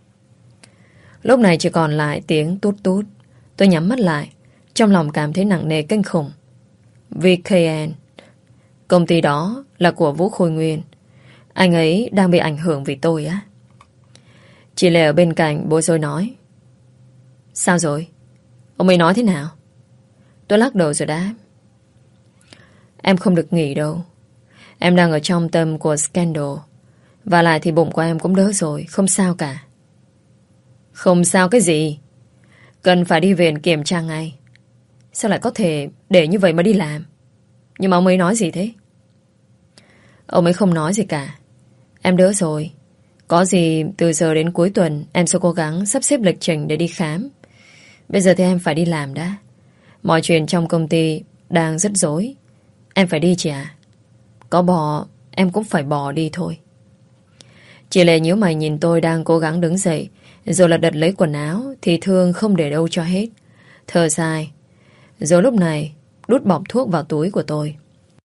Lúc này chỉ còn lại tiếng tút tút. Tôi nhắm mắt lại, trong lòng cảm thấy nặng nề kinh khủng. vê ca en, công ty đó là của Vũ Khôi Nguyên. Anh ấy đang bị ảnh hưởng vì tôi á. Chị Lệ ở bên cạnh bối rối nói. Sao rồi? Ông ấy nói thế nào? Tôi lắc đầu rồi đáp. Em không được nghỉ đâu. Em đang ở trong tâm của scandal. Và lại thì bụng của em cũng đỡ rồi, không sao cả. Không sao cái gì? Cần phải đi viện kiểm tra ngay. Sao lại có thể để như vậy mà đi làm? Nhưng mà ông ấy nói gì thế? Ông ấy không nói gì cả. Em đỡ rồi. Có gì từ giờ đến cuối tuần em sẽ cố gắng sắp xếp lịch trình để đi khám. Bây giờ thì em phải đi làm đã. Mọi chuyện trong công ty đang rất rối. Em phải đi chị ạ. Có bỏ em cũng phải bỏ đi thôi. Chị Lệ nhíu mày nhìn tôi đang cố gắng đứng dậy, rồi lật đật lấy quần áo, thì thương không để đâu cho hết. Thở dài. Rồi lúc này đút bọc thuốc vào túi của tôi.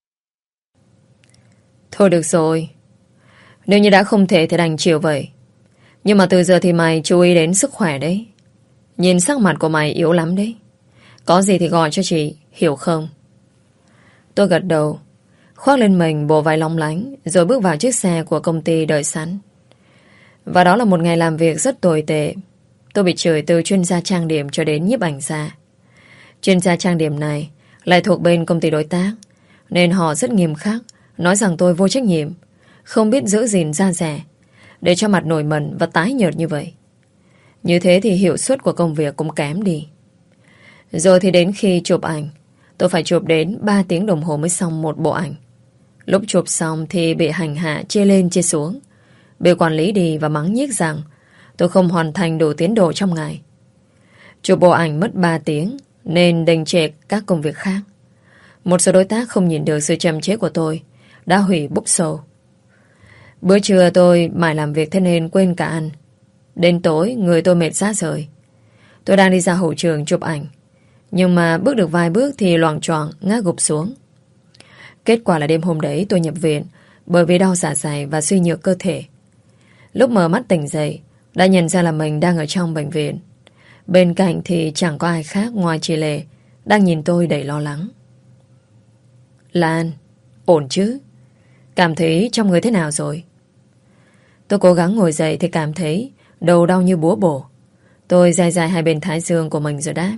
Thôi được rồi, nếu như đã không thể thì đành chịu vậy. Nhưng mà từ giờ thì mày chú ý đến sức khỏe đấy. Nhìn sắc mặt của mày yếu lắm đấy. Có gì thì gọi cho chị, hiểu không? Tôi gật đầu, khoác lên mình bộ váy lóng lánh, rồi bước vào chiếc xe của công ty đợi sẵn. Và đó là một ngày làm việc rất tồi tệ. Tôi bị chửi từ chuyên gia trang điểm cho đến nhiếp ảnh gia. Chuyên gia trang điểm này lại thuộc bên công ty đối tác, nên họ rất nghiêm khắc, nói rằng tôi vô trách nhiệm, không biết giữ gìn da dẻ, để cho mặt nổi mẩn và tái nhợt như vậy. Như thế thì hiệu suất của công việc cũng kém đi. Rồi thì đến khi chụp ảnh, tôi phải chụp đến ba tiếng đồng hồ mới xong một bộ ảnh. Lúc chụp xong thì bị hành hạ chê lên chê xuống, bị quản lý đi và mắng nhiếc rằng tôi không hoàn thành đủ tiến độ trong ngày. Chụp bộ ảnh mất ba tiếng nên đình trệ các công việc khác. Một số đối tác không nhìn được sự chậm chế của tôi đã hủy book show. Bữa trưa tôi mải làm việc thế nên quên cả ăn. Đến tối người tôi mệt rã rời. Tôi đang đi ra hậu trường chụp ảnh, nhưng mà bước được vài bước thì loạng choạng ngã gục xuống. Kết quả là đêm hôm đấy tôi nhập viện bởi vì đau dạ dày và suy nhược cơ thể. Lúc mở mắt tỉnh dậy đã nhận ra là mình đang ở trong bệnh viện. Bên cạnh thì chẳng có ai khác ngoài chị Lệ đang nhìn tôi đầy lo lắng. Lan, ổn chứ? Cảm thấy trong người thế nào rồi? Tôi cố gắng ngồi dậy thì cảm thấy đầu đau như búa bổ. Tôi dài dài hai bên thái dương của mình rồi đáp.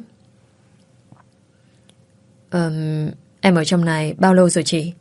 um, Em ở trong này bao lâu rồi chị?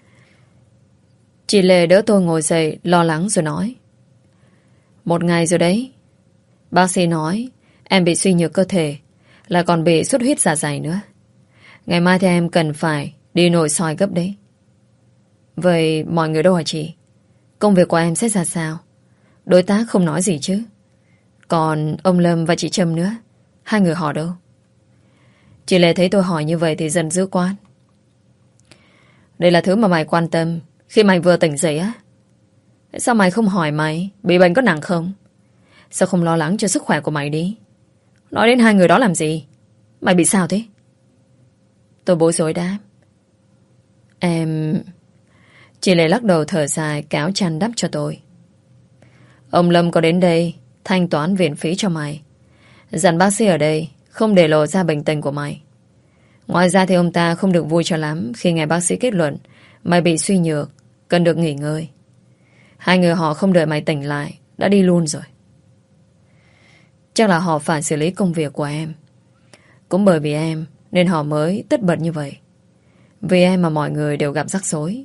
Chị Lệ đỡ tôi ngồi dậy lo lắng rồi nói. Một ngày rồi đấy. Bác sĩ nói em bị suy nhược cơ thể, lại còn bị xuất huyết dạ dày nữa. Ngày mai thì em cần phải đi nội soi gấp đấy. Vậy mọi người đâu hả chị? Công việc của em sẽ ra sao? Đối tác không nói gì chứ? Còn ông Lâm và chị Trâm nữa, hai người họ đâu? Chị Lệ thấy tôi hỏi như vậy thì giận dữ quát. Đây là thứ mà mày quan tâm khi mày vừa tỉnh dậy á? Sao mày không hỏi mày bị bệnh có nặng không? Sao không lo lắng cho sức khỏe của mày đi? Nói đến hai người đó làm gì? Mày bị sao thế? Tôi bối rối đáp. Em... Chị Lệ lắc đầu thở dài, kéo chăn đắp cho tôi. Ông Lâm có đến đây thanh toán viện phí cho mày, dặn bác sĩ ở đây không để lộ ra bệnh tình của mày. Ngoài ra thì ông ta không được vui cho lắm khi nghe bác sĩ kết luận mày bị suy nhược, cần được nghỉ ngơi. Hai người họ không đợi mày tỉnh lại đã đi luôn rồi. Chắc là họ phải xử lý công việc của em. Cũng bởi vì em nên họ mới tất bật như vậy. Vì em mà mọi người đều gặp rắc rối.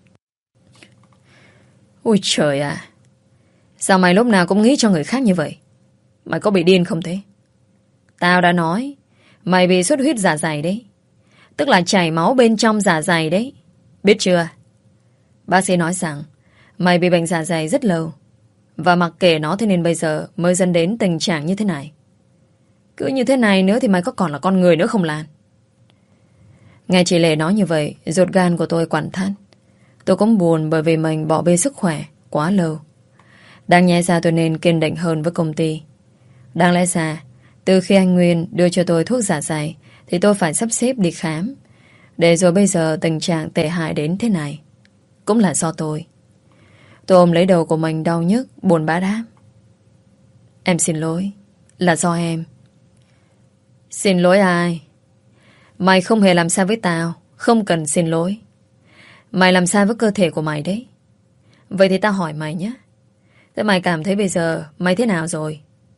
Ôi trời à, sao mày lúc nào cũng nghĩ cho người khác như vậy? Mày có bị điên không thế? Tao đã nói mày bị xuất huyết dạ dày đấy, tức là chảy máu bên trong dạ dày đấy. Biết chưa? Bác sĩ nói rằng mày bị bệnh dạ dày rất lâu, và mặc kệ nó thế nên bây giờ mới dẫn đến tình trạng như thế này. Cứ như thế này nữa thì mày có còn là con người nữa không Lan? Nghe chị Lệ nói như vậy, ruột gan của tôi quặn thắt. Tôi cũng buồn bởi vì mình bỏ bê sức khỏe quá lâu. Đáng nhẽ ra tôi nên kiên định hơn với công ty. Đáng lẽ ra từ khi anh Nguyên đưa cho tôi thuốc dạ dày thì tôi phải sắp xếp đi khám. Để rồi bây giờ tình trạng tệ hại đến thế này cũng là do tôi. Tôi ôm lấy đầu của mình đau nhức, buồn bã đáp. Em xin lỗi, là do em. Xin lỗi ai? Mày không hề làm sao với tao, không cần xin lỗi. Mày làm sao với cơ thể của mày đấy. Vậy thì tao hỏi mày nhé, thế mày cảm thấy bây giờ mày thế nào rồi?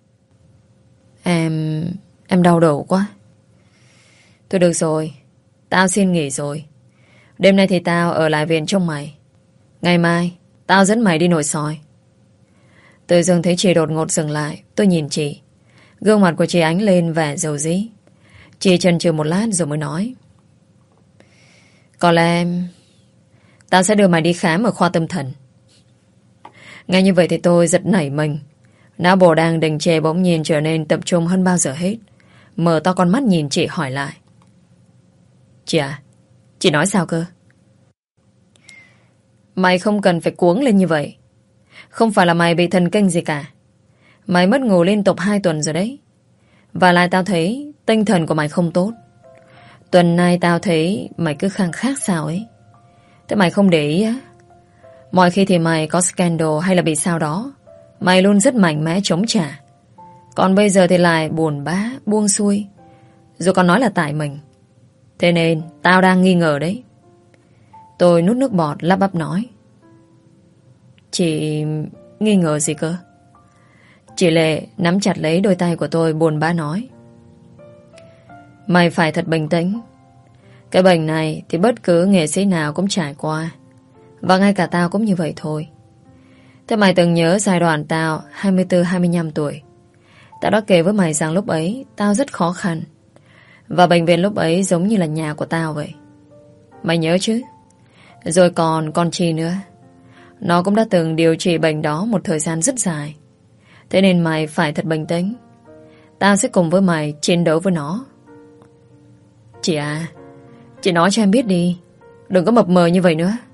Em... Em đau đầu quá. Thôi được rồi, tao xin nghỉ rồi. Đêm nay thì tao ở lại viện trông mày. Ngày mai tao dẫn mày đi nội soi. Tự dưng thấy chị đột ngột dừng lại. Tôi nhìn chị. Gương mặt của chị ánh lên vẻ dầu dĩ. Chị chần chừ một lát rồi mới nói. Có lẽ tao sẽ đưa mày đi khám ở khoa tâm thần. Nghe như vậy thì tôi giật nảy mình. Não bộ đang đình trệ bỗng nhiên trở nên tập trung hơn bao giờ hết. Mở to con mắt nhìn chị hỏi lại. Chị à, chị nói sao cơ? Mày không cần phải cuống lên như vậy. Không phải là mày bị thần kinh gì cả. Mày mất ngủ liên tục hai tuần rồi đấy. Và lại tao thấy tinh thần của mày không tốt. Tuần nay tao thấy mày cứ khăng khác sao ấy. Thế mày không để ý á? Mọi khi thì mày có scandal hay là bị sao đó, mày luôn rất mạnh mẽ chống trả. Còn bây giờ thì lại buồn bã, buông xuôi, rồi còn nói là tại mình. Thế nên tao đang nghi ngờ đấy. Tôi nuốt nước bọt lắp bắp nói. Chị nghi ngờ gì cơ? Chị Lệ nắm chặt lấy đôi tay của tôi buồn bã nói. Mày phải thật bình tĩnh. Cái bệnh này thì bất cứ nghệ sĩ nào cũng trải qua. Và ngay cả tao cũng như vậy thôi. Thế mày từng nhớ giai đoạn tao hai mươi tư hai mươi lăm tuổi. Tao đã kể với mày rằng lúc ấy tao rất khó khăn. Và bệnh viện lúc ấy giống như là nhà của tao vậy. Mày nhớ chứ? Rồi còn con Chi nữa. Nó cũng đã từng điều trị bệnh đó một thời gian rất dài. Thế nên mày phải thật bình tĩnh. Tao sẽ cùng với mày chiến đấu với nó. Chị à, chị nói cho em biết đi. Đừng có mập mờ như vậy nữa.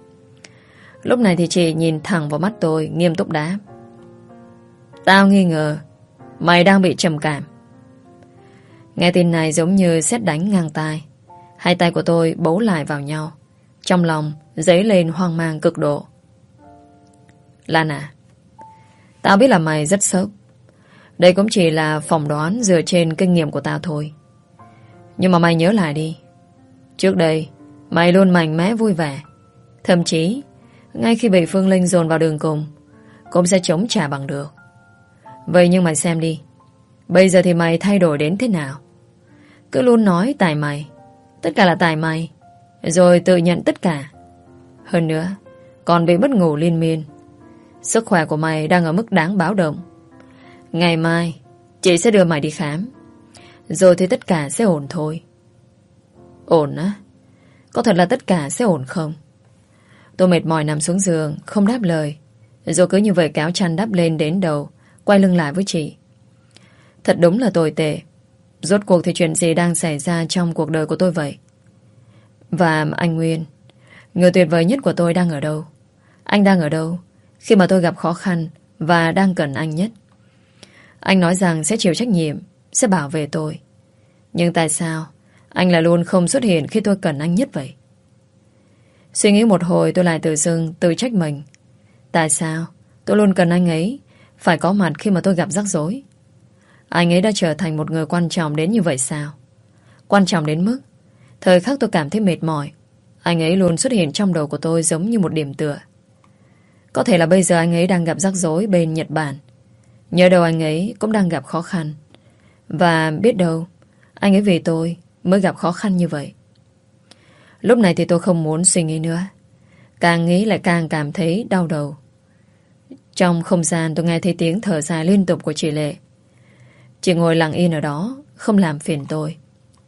Lúc này thì chị nhìn thẳng vào mắt tôi, nghiêm túc đáp. Tao nghi ngờ mày đang bị trầm cảm. Nghe tin này giống như sét đánh ngang tai. Hai tay của tôi bấu lại vào nhau. Trong lòng dấy lên hoang mang cực độ. Lan à, tao biết là mày rất sốc. Đây cũng chỉ là phỏng đoán dựa trên kinh nghiệm của tao thôi. Nhưng mà mày nhớ lại đi. Trước đây mày luôn mạnh mẽ vui vẻ. Thậm chí ngay khi bị Phương Linh dồn vào đường cùng cũng sẽ chống trả bằng được. Vậy nhưng mày xem đi. Bây giờ thì mày thay đổi đến thế nào? Cứ luôn nói tại mày, tất cả là tại mày, rồi tự nhận tất cả. Hơn nữa còn bị mất ngủ liên miên. Sức khỏe của mày đang ở mức đáng báo động. Ngày mai chị sẽ đưa mày đi khám, rồi thì tất cả sẽ ổn thôi. Ổn á? Có thật là tất cả sẽ ổn không? Tôi mệt mỏi nằm xuống giường, không đáp lời, rồi cứ như vậy kéo chăn đắp lên đến đầu, quay lưng lại với chị. Thật đúng là tồi tệ. Rốt cuộc thì chuyện gì đang xảy ra trong cuộc đời của tôi vậy? Và anh Nguyên, người tuyệt vời nhất của tôi đang ở đâu? Anh đang ở đâu khi mà tôi gặp khó khăn và đang cần anh nhất? Anh nói rằng sẽ chịu trách nhiệm, sẽ bảo vệ tôi. Nhưng tại sao anh lại luôn không xuất hiện khi tôi cần anh nhất vậy? Suy nghĩ một hồi tôi lại tự dưng tự trách mình. Tại sao tôi luôn cần anh ấy phải có mặt khi mà tôi gặp rắc rối? Anh ấy đã trở thành một người quan trọng đến như vậy sao? Quan trọng đến mức thời khắc tôi cảm thấy mệt mỏi, anh ấy luôn xuất hiện trong đầu của tôi giống như một điểm tựa. Có thể là bây giờ anh ấy đang gặp rắc rối bên Nhật Bản. Nhớ đâu anh ấy cũng đang gặp khó khăn. Và biết đâu anh ấy vì tôi mới gặp khó khăn như vậy. Lúc này thì tôi không muốn suy nghĩ nữa. Càng nghĩ lại càng cảm thấy đau đầu. Trong không gian tôi nghe thấy tiếng thở dài liên tục của chị Lệ. Chị ngồi lặng yên ở đó, không làm phiền tôi.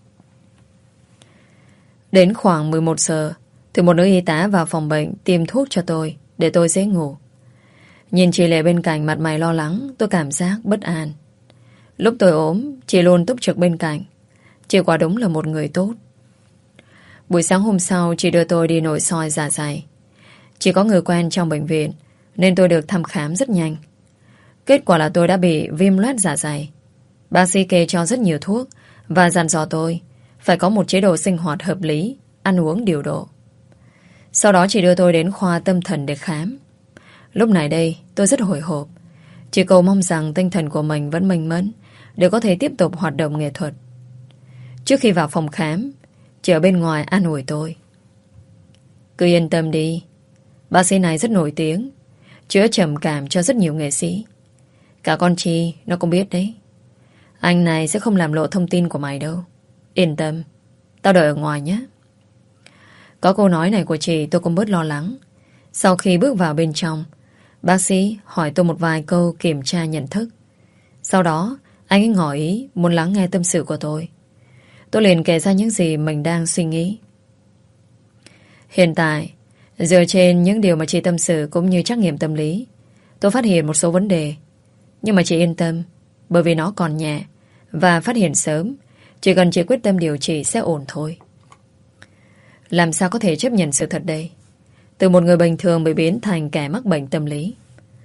Đến khoảng mười một giờ thì một nữ y tá vào phòng bệnh tiêm thuốc cho tôi để tôi dễ ngủ. Nhìn chị Lệ bên cạnh mặt mày lo lắng, tôi cảm giác bất an. Lúc tôi ốm, chị luôn túc trực bên cạnh. Chị quả đúng là một người tốt. Buổi sáng hôm sau, chị đưa tôi đi nội soi dạ dày. Chỉ có người quen trong bệnh viện nên tôi được thăm khám rất nhanh. Kết quả là tôi đã bị viêm loét dạ dày. Bác sĩ kê cho rất nhiều thuốc và dặn dò tôi phải có một chế độ sinh hoạt hợp lý, ăn uống điều độ. Sau đó chị đưa tôi đến khoa tâm thần để khám. Lúc này đây tôi rất hồi hộp. Chỉ cầu mong rằng tinh thần của mình vẫn minh mẫn để có thể tiếp tục hoạt động nghệ thuật. Trước khi vào phòng khám, chị ở bên ngoài an ủi tôi. Cứ yên tâm đi. Bác sĩ này rất nổi tiếng, chữa trầm cảm cho rất nhiều nghệ sĩ. Cả con Chi nó cũng biết đấy. Anh này sẽ không làm lộ thông tin của mày đâu. Yên tâm, tao đợi ở ngoài nhé. Có câu nói này của chị tôi cũng bớt lo lắng. Sau khi bước vào bên trong, bác sĩ hỏi tôi một vài câu kiểm tra nhận thức. Sau đó anh ấy ngỏ ý muốn lắng nghe tâm sự của tôi. Tôi liền kể ra những gì mình đang suy nghĩ. Hiện tại, dựa trên những điều mà chị tâm sự cũng như trắc nghiệm tâm lý, tôi phát hiện một số vấn đề. Nhưng mà chị yên tâm, bởi vì nó còn nhẹ và phát hiện sớm. Chỉ cần chị quyết tâm điều trị sẽ ổn thôi. Làm sao có thể chấp nhận sự thật đây? Từ một người bình thường bị biến thành kẻ mắc bệnh tâm lý.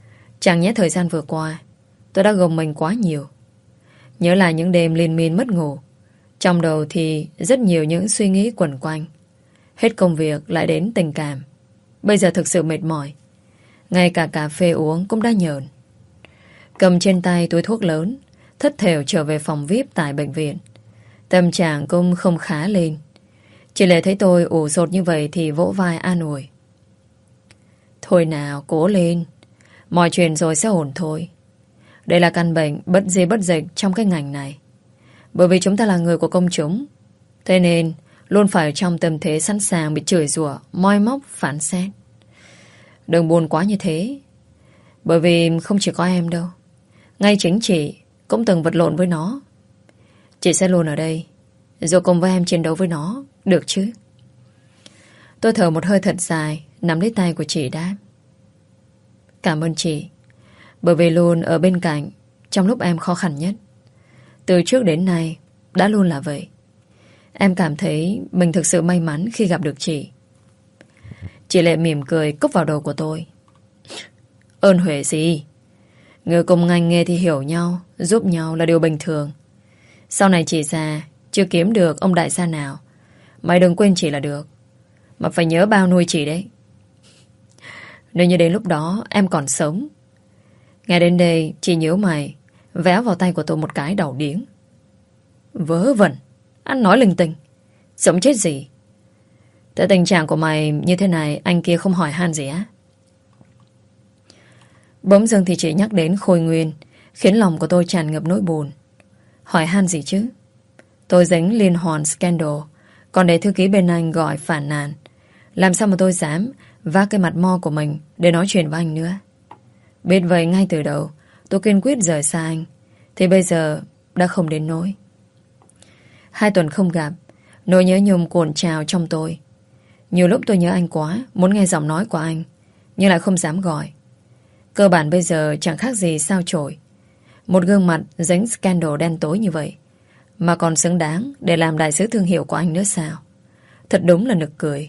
Chẳng nhẽ thời gian vừa qua tôi đã gồng mình quá nhiều. Nhớ lại những đêm liên miên mất ngủ. Trong đầu thì rất nhiều những suy nghĩ quẩn quanh. Hết công việc lại đến tình cảm. Bây giờ thực sự mệt mỏi. Ngay cả cà phê uống cũng đã nhờn. Cầm trên tay túi thuốc lớn, thất thểu trở về phòng vi ai pi tại bệnh viện. Tâm trạng cũng không khá lên. Chị Lệ thấy tôi ủ rột như vậy thì vỗ vai an ủi. Thôi nào, cố lên. Mọi chuyện rồi sẽ ổn thôi. Đây là căn bệnh bất di bất dịch trong cái ngành này. Bởi vì chúng ta là người của công chúng. Thế nên luôn phải trong tâm thế sẵn sàng bị chửi rủa, moi móc, phán xét. Đừng buồn quá như thế. Bởi vì không chỉ có em đâu. Ngay chính chị cũng từng vật lộn với nó. Chị sẽ luôn ở đây, rồi cùng với em chiến đấu với nó. Được chứ? Tôi thở một hơi thật dài, nắm lấy tay của chị đáp. Cảm ơn chị. Bởi vì luôn ở bên cạnh trong lúc em khó khăn nhất. Từ trước đến nay đã luôn là vậy. Em cảm thấy mình thực sự may mắn khi gặp được chị. Chị Lệ mỉm cười cốc vào đầu của tôi. Ơn huệ gì? Người cùng ngành nghề thì hiểu nhau, giúp nhau là điều bình thường. Sau này chị già chưa kiếm được ông đại gia nào, mày đừng quên chị là được. Mà phải nhớ bao nuôi chị đấy. Nếu như đến lúc đó em còn sống. Ngay đến đây chị nhớ mày véo vào tay của tôi một cái đầu điếng. Vớ vẩn. Anh nói linh tinh. Sống chết gì? Tại tình trạng của mày như thế này, anh kia không hỏi han gì á? Bỗng dưng thì chị nhắc đến Khôi Nguyên, khiến lòng của tôi tràn ngập nỗi buồn. Hỏi han gì chứ? Tôi dính liên hoàn scandal, còn để thư ký bên anh gọi phản nàn. Làm sao mà tôi dám vác cái mặt mo của mình để nói chuyện với anh nữa? Biết vậy ngay từ đầu tôi kiên quyết rời xa anh, thì bây giờ đã không đến nỗi. Hai tuần không gặp, nỗi nhớ nhung cuồn trào trong tôi. Nhiều lúc tôi nhớ anh quá, muốn nghe giọng nói của anh, nhưng lại không dám gọi. Cơ bản bây giờ chẳng khác gì sao chổi. Một gương mặt dính scandal đen tối như vậy mà còn xứng đáng để làm đại sứ thương hiệu của anh nữa sao? Thật đúng là nực cười.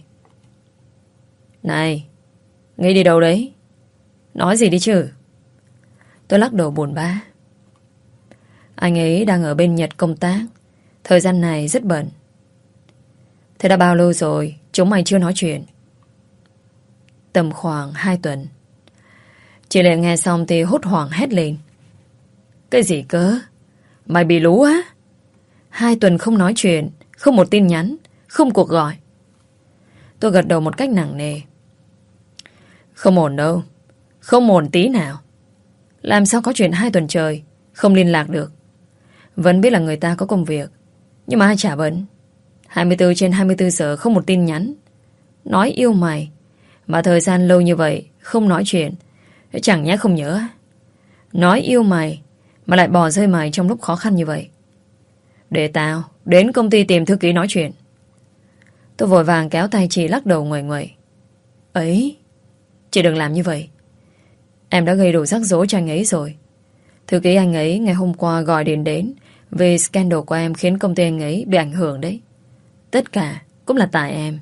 Này, nghĩ đi đâu đấy? Nói gì đi chứ? Tôi lắc đầu buồn bã. Anh ấy đang ở bên Nhật công tác, thời gian này rất bận. Thế đã bao lâu rồi chúng mày chưa nói chuyện? Tầm khoảng hai tuần. Chị Lệ nghe xong thì hốt hoảng hét lên. Cái gì cơ? Mày bị lú á? Hai tuần không nói chuyện, không một tin nhắn, không cuộc gọi. Tôi gật đầu một cách nặng nề. Không ổn đâu. Không ổn tí nào. Làm sao có chuyện hai tuần trời không liên lạc được? Vẫn biết là người ta có công việc, nhưng mà ai chả vấn. hai mươi bốn trên hai mươi bốn giờ không một tin nhắn. Nói yêu mày mà thời gian lâu như vậy không nói chuyện, chẳng nhẽ không nhớ. Nói yêu mày mà lại bỏ rơi mày trong lúc khó khăn như vậy. Để tao đến công ty tìm thư ký nói chuyện. Tôi vội vàng kéo tay chị lắc đầu nguầy nguậy. Ấy, chị đừng làm như vậy. Em đã gây đủ rắc rối cho anh ấy rồi. Thư ký anh ấy ngày hôm qua gọi điện đến vì scandal của em khiến công ty anh ấy bị ảnh hưởng đấy. Tất cả cũng là tại em.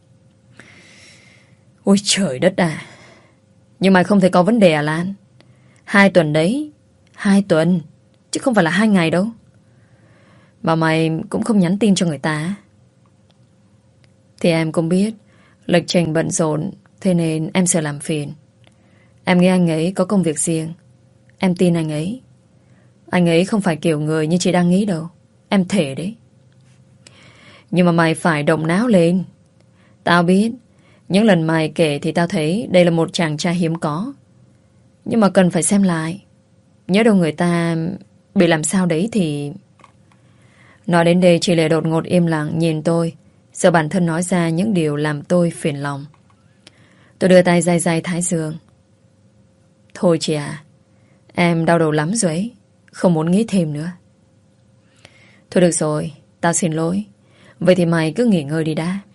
Ôi trời đất à. Nhưng mày không thể có vấn đề à Lan? Hai tuần đấy. Hai tuần chứ không phải là hai ngày đâu. Mà mày cũng không nhắn tin cho người ta. Thì em cũng biết lịch trình bận rộn, thế nên em sợ làm phiền. Em nghĩ anh ấy có công việc riêng. Em tin anh ấy. Anh ấy không phải kiểu người như chị đang nghĩ đâu. Em thề đấy. Nhưng mà mày phải động não lên. Tao biết những lần mày kể thì tao thấy đây là một chàng trai hiếm có. Nhưng mà cần phải xem lại. Nhớ đâu người ta bị làm sao đấy thì... Nói đến đây chị Lệ đột ngột im lặng nhìn tôi, sợ bản thân nói ra những điều làm tôi phiền lòng. Tôi đưa tay day day thái dương. Thôi chị à, em đau đầu lắm rồi ấy. Không muốn nghĩ thêm nữa. Thôi được rồi, tao xin lỗi. Vậy thì mày cứ nghỉ ngơi đi đã.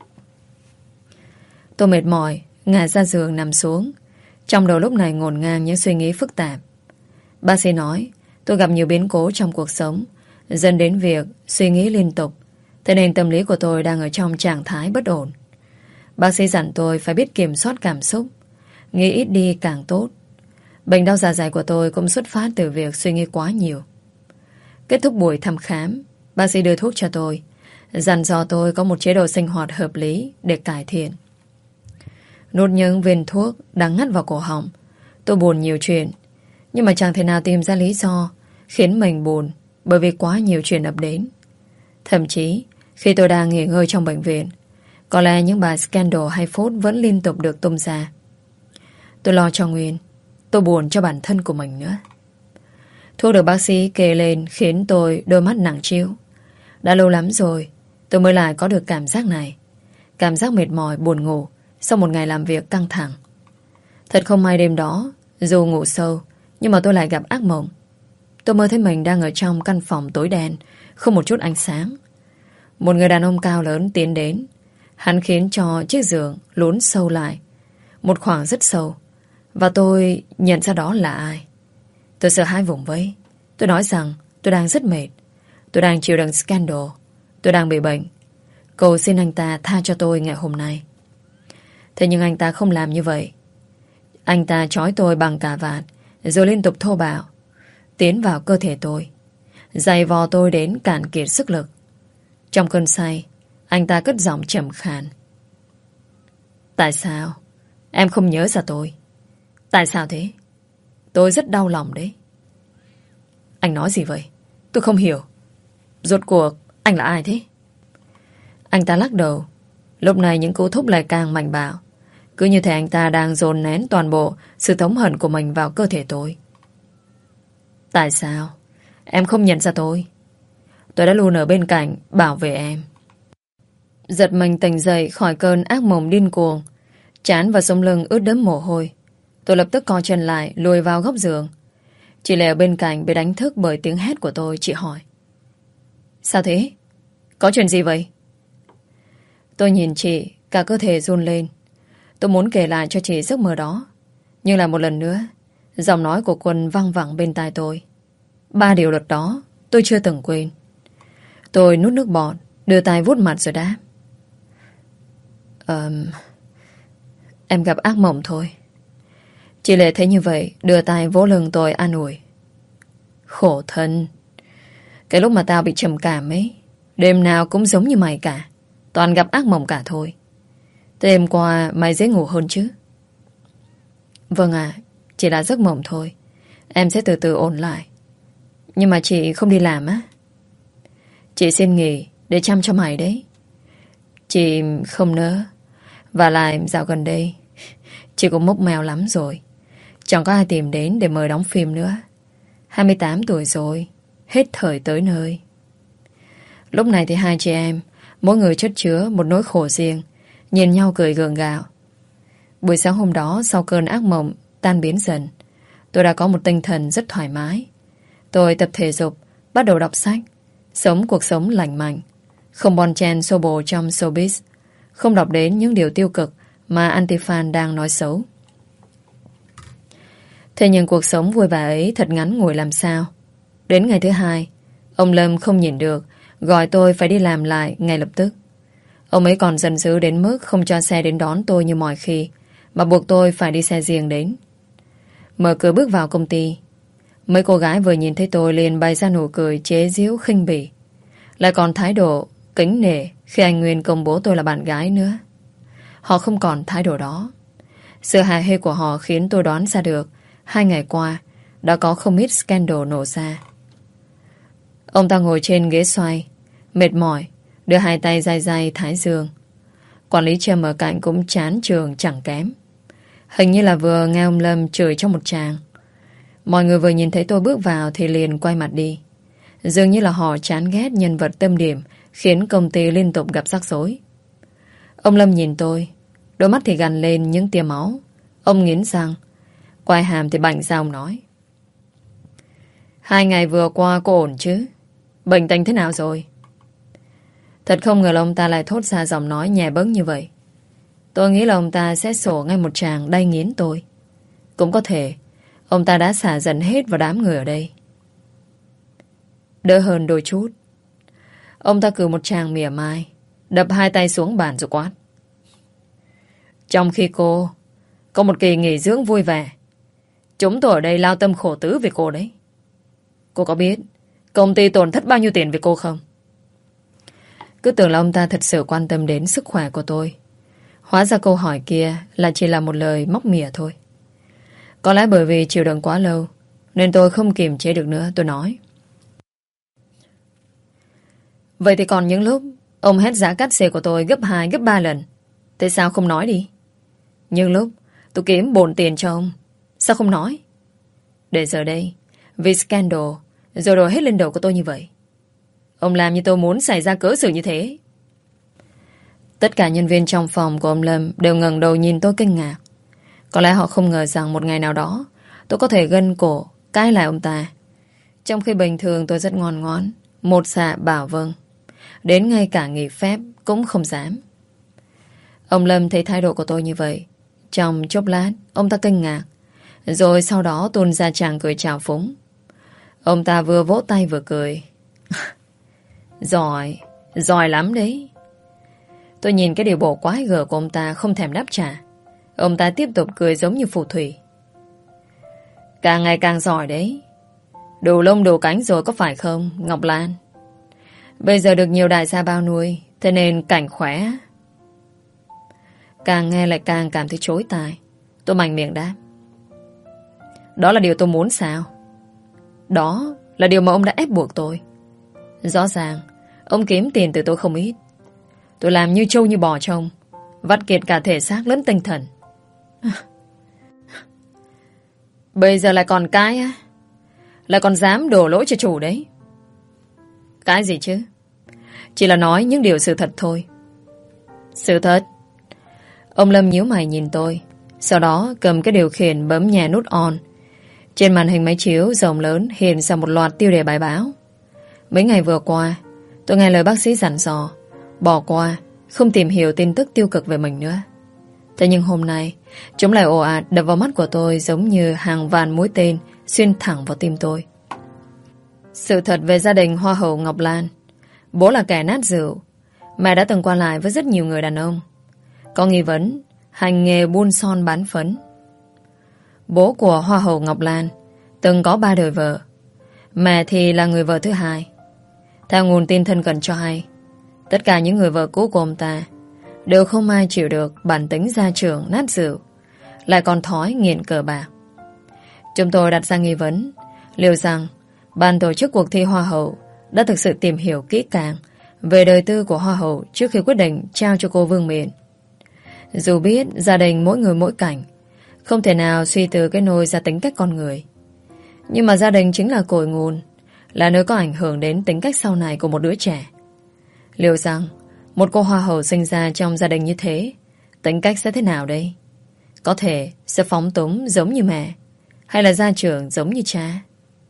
Tôi mệt mỏi, ngả ra giường nằm xuống. Trong đầu lúc này ngổn ngang những suy nghĩ phức tạp. Bác sĩ nói tôi gặp nhiều biến cố trong cuộc sống, dẫn đến việc suy nghĩ liên tục. Thế nên tâm lý của tôi đang ở trong trạng thái bất ổn. Bác sĩ dặn tôi phải biết kiểm soát cảm xúc, nghĩ ít đi càng tốt. Bệnh đau dạ dày của tôi cũng xuất phát từ việc suy nghĩ quá nhiều. Kết thúc buổi thăm khám, bác sĩ đưa thuốc cho tôi, dặn dò tôi có một chế độ sinh hoạt hợp lý để cải thiện. Nuốt những viên thuốc đang ngắt vào cổ họng, tôi buồn nhiều chuyện, nhưng mà chẳng thể nào tìm ra lý do khiến mình buồn, bởi vì quá nhiều chuyện ập đến. Thậm chí khi tôi đang nghỉ ngơi trong bệnh viện, có lẽ những bài scandal hay phốt vẫn liên tục được tung ra. Tôi lo cho Nguyên, tôi buồn cho bản thân của mình nữa. Thuốc được bác sĩ kê lên khiến tôi đôi mắt nặng trĩu. Đã lâu lắm rồi tôi mới lại có được cảm giác này. Cảm giác mệt mỏi, buồn ngủ sau một ngày làm việc căng thẳng. Thật không may đêm đó, dù ngủ sâu, nhưng mà tôi lại gặp ác mộng. Tôi mơ thấy mình đang ở trong căn phòng tối đen, không một chút ánh sáng. Một người đàn ông cao lớn tiến đến. Hắn khiến cho chiếc giường lún sâu lại, một khoảng rất sâu. Và tôi nhận ra đó là ai. Tôi sợ hãi vùng vẫy. Tôi nói rằng tôi đang rất mệt, tôi đang chịu đựng scandal, tôi đang bị bệnh. Cầu xin anh ta tha cho tôi ngày hôm nay. Thế nhưng anh ta không làm như vậy. Anh ta trói tôi bằng cà vạt, rồi liên tục thô bạo tiến vào cơ thể tôi, giày vò tôi đến cạn kiệt sức lực. Trong cơn say, anh ta cất giọng trầm khàn: Tại sao em không nhớ ra tôi? Tại sao thế? Tôi rất đau lòng đấy. Anh nói gì vậy? Tôi không hiểu. Rốt cuộc anh là ai thế? Anh ta lắc đầu. Lúc này những cú thúc lại càng mạnh bạo. Cứ như thể anh ta đang dồn nén toàn bộ sự thống hận của mình vào cơ thể tôi. Tại sao em không nhận ra tôi? Tôi đã luôn ở bên cạnh bảo vệ em. Giật mình tỉnh dậy khỏi cơn ác mộng điên cuồng, trán và sống lưng ướt đẫm mồ hôi. Tôi lập tức co chân lại, lùi vào góc giường. Chị Lệ ở bên cạnh bị đánh thức bởi tiếng hét của tôi. Chị hỏi: Sao thế? Có chuyện gì vậy? Tôi nhìn chị, cả cơ thể run lên. Tôi muốn kể lại cho chị giấc mơ đó, nhưng lại một lần nữa giọng nói của Quân văng vẳng bên tai tôi. Ba điều luật đó tôi chưa từng quên. Tôi nuốt nước bọt, đưa tay vuốt mặt rồi đáp: Ờm... Em gặp ác mộng thôi. Chị Lệ thấy như vậy, đưa tay vỗ lưng tôi an ủi: Khổ thân. Cái lúc mà tao bị trầm cảm ấy, đêm nào cũng giống như mày cả, toàn gặp ác mộng cả thôi. Thế đêm qua mày dễ ngủ hơn chứ? Vâng ạ, chỉ là giấc mộng thôi. Em sẽ từ từ ổn lại. Nhưng mà chị không đi làm á? Chị xin nghỉ để chăm cho mày đấy. Chị không nỡ. Và lại dạo gần đây chị cũng mốc mèo lắm rồi. Chẳng có ai tìm đến để mời đóng phim nữa. hai mươi tám tuổi rồi, hết thời tới nơi. Lúc này thì hai chị em, mỗi người chất chứa một nỗi khổ riêng, nhìn nhau cười gượng gạo. Buổi sáng hôm đó, sau cơn ác mộng tan biến dần, tôi đã có một tinh thần rất thoải mái. Tôi tập thể dục, bắt đầu đọc sách, sống cuộc sống lành mạnh, không bon chen xô bồ trong showbiz, không đọc đến những điều tiêu cực mà anti-fan đang nói xấu. Thế nhưng cuộc sống vui vẻ ấy thật ngắn ngủi làm sao. Đến ngày thứ hai, ông Lâm không nhìn được, gọi tôi phải đi làm lại ngay lập tức. Ông ấy còn giận dữ đến mức không cho xe đến đón tôi như mọi khi, mà buộc tôi phải đi xe riêng đến. Mở cửa bước vào công ty, mấy cô gái vừa nhìn thấy tôi liền bày ra nụ cười chế giễu khinh bỉ, lại còn thái độ kính nể khi anh Nguyên công bố tôi là bạn gái nữa. Họ không còn thái độ đó. Sự hài hê của họ khiến tôi đoán ra được hai ngày qua đã có không ít scandal nổ ra. Ông ta ngồi trên ghế xoay, mệt mỏi, đưa hai tay day day thái dương. Quản lý Trâm ở cạnh cũng chán trường chẳng kém. Hình như là vừa nghe ông Lâm chửi trong một tràng. Mọi người vừa nhìn thấy tôi bước vào thì liền quay mặt đi. Dường như là họ chán ghét nhân vật tâm điểm khiến công ty liên tục gặp rắc rối. Ông Lâm nhìn tôi, đôi mắt thì gằn lên những tia máu. Ông nghiến răng, quai hàm thì bảnh ra ông nói: Hai ngày vừa qua cô ổn chứ? Bệnh tình thế nào rồi? Thật không ngờ là ông ta lại thốt ra giọng nói nhẹ bẫng như vậy. Tôi nghĩ là ông ta sẽ sổ ngay một tràng đay nghiến tôi. Cũng có thể ông ta đã xả giận hết vào đám người ở đây. Đỡ hơn đôi chút. Ông ta cử một tràng mỉa mai, đập hai tay xuống bàn rồi quát: Trong khi cô có một kỳ nghỉ dưỡng vui vẻ, Chúng tôi ở đây lao tâm khổ tứ vì cô đấy. Cô có biết công ty tổn thất bao nhiêu tiền vì cô không? Cứ tưởng là ông ta thật sự quan tâm đến sức khỏe của tôi. Hóa ra câu hỏi kia là chỉ là một lời móc mỉa thôi. Có lẽ bởi vì chịu đựng quá lâu nên tôi không kiềm chế được nữa. Tôi nói: vậy thì còn những lúc ông hét giá cát xê của tôi gấp hai, gấp ba lần, thế sao không nói đi? Nhưng lúc tôi kiếm bộn tiền cho ông, sao không nói? Để giờ đây vì scandal rồi đổ hết lên đầu của tôi như vậy. Ông làm như tôi muốn xảy ra cớ xử như thế. Tất cả nhân viên trong phòng của ông Lâm đều ngẩng đầu nhìn tôi kinh ngạc. Có lẽ họ không ngờ rằng một ngày nào đó tôi có thể gân cổ cãi lại ông ta. Trong khi bình thường tôi rất ngoan ngoãn, một dạ bảo vâng, đến ngay cả nghỉ phép cũng không dám. Ông Lâm thấy thái độ của tôi như vậy, trong chốc lát ông ta kinh ngạc, rồi sau đó tuôn ra tràng cười chào phúng. Ông ta vừa vỗ tay vừa cười. Giỏi, giỏi lắm đấy. Tôi nhìn cái điều bộ quái gở của ông ta không thèm đáp trả. Ông ta tiếp tục cười giống như phù thủy. Càng ngày càng giỏi đấy. Đủ lông đủ cánh rồi có phải không, Ngọc Lan? Bây giờ được nhiều đại gia bao nuôi, thế nên cảnh khỏe. Càng nghe lại càng cảm thấy chối tai. Tôi mạnh miệng đáp: đó là điều tôi muốn sao? Đó là điều mà ông đã ép buộc tôi. Rõ ràng ông kiếm tiền từ tôi không ít. Tôi làm như trâu như bò cho ông, vắt kiệt cả thể xác lẫn tinh thần. Bây giờ lại còn cái á, lại còn dám đổ lỗi cho chủ đấy. Cái gì chứ? Chỉ là nói những điều sự thật thôi. Sự thật? Ông Lâm nhíu mày nhìn tôi, sau đó cầm cái điều khiển bấm nhẹ nút on. Trên màn hình máy chiếu rộng lớn hiện ra một loạt tiêu đề bài báo. Mấy ngày vừa qua tôi nghe lời bác sĩ dặn dò bỏ qua, không tìm hiểu tin tức tiêu cực về mình nữa. Thế nhưng hôm nay chúng lại ồ ạt đập vào mắt của tôi giống như hàng vạn mũi tên xuyên thẳng vào tim tôi. Sự thật về gia đình Hoa hậu Ngọc Lan. Bố là kẻ nát rượu, mẹ đã từng qua lại với rất nhiều người đàn ông, có nghi vấn hành nghề buôn son bán phấn. Bố của Hoa hậu Ngọc Lan từng có ba đời vợ, mẹ thì là người vợ thứ hai. Theo nguồn tin thân cận cho hay, tất cả những người vợ cũ của ông ta đều không ai chịu được bản tính gia trưởng nát rượu, lại còn thói nghiện cờ bạc. Chúng tôi đặt ra nghi vấn liệu rằng ban tổ chức cuộc thi Hoa hậu đã thực sự tìm hiểu kỹ càng về đời tư của Hoa hậu trước khi quyết định trao cho cô vương miện. Dù biết gia đình mỗi người mỗi cảnh, không thể nào suy từ cái nôi ra tính cách con người, nhưng mà gia đình chính là cội nguồn, là nơi có ảnh hưởng đến tính cách sau này của một đứa trẻ. Liệu rằng một cô hoa hậu sinh ra trong gia đình như thế, tính cách sẽ thế nào đây? Có thể sẽ phóng túng giống như mẹ, hay là gia trưởng giống như cha?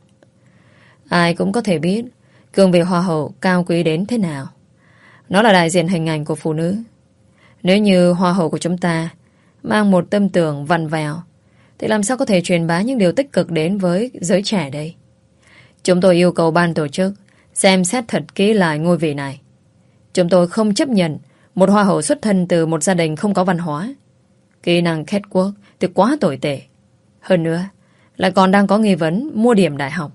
Ai cũng có thể biết cương vị hoa hậu cao quý đến thế nào. Nó là đại diện hình ảnh của phụ nữ. Nếu như hoa hậu của chúng ta mang một tâm tưởng vặn vẹo, thì làm sao có thể truyền bá những điều tích cực đến với giới trẻ đây? Chúng tôi yêu cầu ban tổ chức xem xét thật kỹ lại ngôi vị này. Chúng tôi không chấp nhận một hoa hậu xuất thân từ một gia đình không có văn hóa. Kỹ năng catwalk thì quá tồi tệ. Hơn nữa, lại còn đang có nghi vấn mua điểm đại học.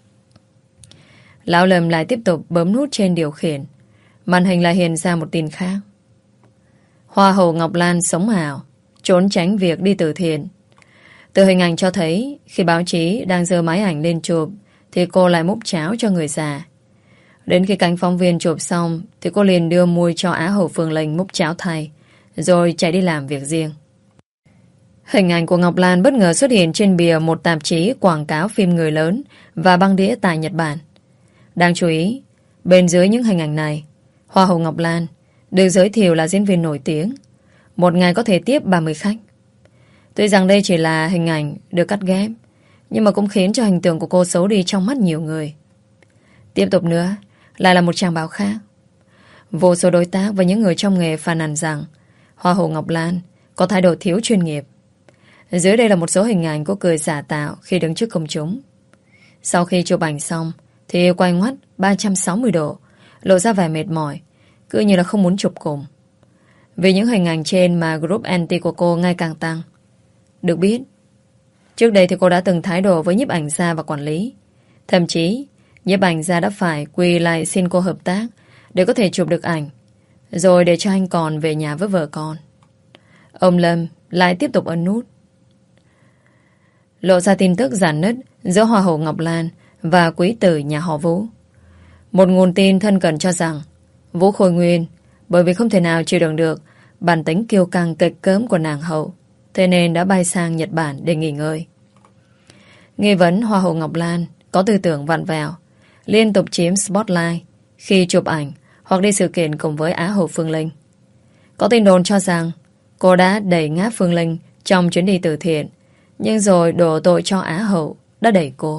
Lão Lâm lại tiếp tục bấm nút trên điều khiển. Màn hình lại hiện ra một tin khác. Hoa hậu Ngọc Lan sống ảo, trốn tránh việc đi từ thiện. Từ hình ảnh cho thấy, khi báo chí đang giơ máy ảnh lên chụp, thì cô lại múc cháo cho người già. Đến khi cánh phóng viên chụp xong, thì cô liền đưa mui cho Á hậu Phương Linh múc cháo thay, rồi chạy đi làm việc riêng. Hình ảnh của Ngọc Lan bất ngờ xuất hiện trên bìa một tạp chí quảng cáo phim người lớn và băng đĩa tại Nhật Bản. Đáng chú ý, bên dưới những hình ảnh này, Hoa hậu Ngọc Lan được giới thiệu là diễn viên nổi tiếng, một ngày có thể tiếp ba mươi khách. Tuy rằng đây chỉ là hình ảnh được cắt ghép, nhưng mà cũng khiến cho hình tượng của cô xấu đi trong mắt nhiều người. Tiếp tục nữa, lại là một trang báo khác. Vô số đối tác và những người trong nghề phàn nàn rằng Hoa hậu Ngọc Lan có thái độ thiếu chuyên nghiệp. Dưới đây là một số hình ảnh cô cười giả tạo khi đứng trước công chúng. Sau khi chụp ảnh xong thì quay ngoắt ba trăm sáu mươi độ, lộ ra vẻ mệt mỏi, cứ như là không muốn chụp cùng. Vì những hình ảnh trên mà group anti của cô ngày càng tăng. Được biết, Trước đây thì cô đã từng thái độ với nhiếp ảnh gia và quản lý. Thậm chí, nhiếp ảnh gia đã phải quỳ lại xin cô hợp tác để có thể chụp được ảnh, rồi để cho anh còn về nhà với vợ con. Ông Lâm lại tiếp tục ấn nút. Lộ ra tin tức rạn nứt giữa Hoa hậu Ngọc Lan và quý tử nhà họ Vũ. Một nguồn tin thân cận cho rằng Vũ Khôi Nguyên bởi vì không thể nào chịu đựng được bản tính kiêu căng kịch cớm của nàng hậu, thế nên đã bay sang Nhật Bản để nghỉ ngơi. Nghi vấn Hoa hậu Ngọc Lan có tư tưởng vặn vẹo, liên tục chiếm spotlight khi chụp ảnh hoặc đi sự kiện cùng với Á hậu Phương Linh. Có tin đồn cho rằng cô đã đẩy ngã Phương Linh trong chuyến đi từ thiện, nhưng rồi đổ tội cho Á hậu đã đẩy cô.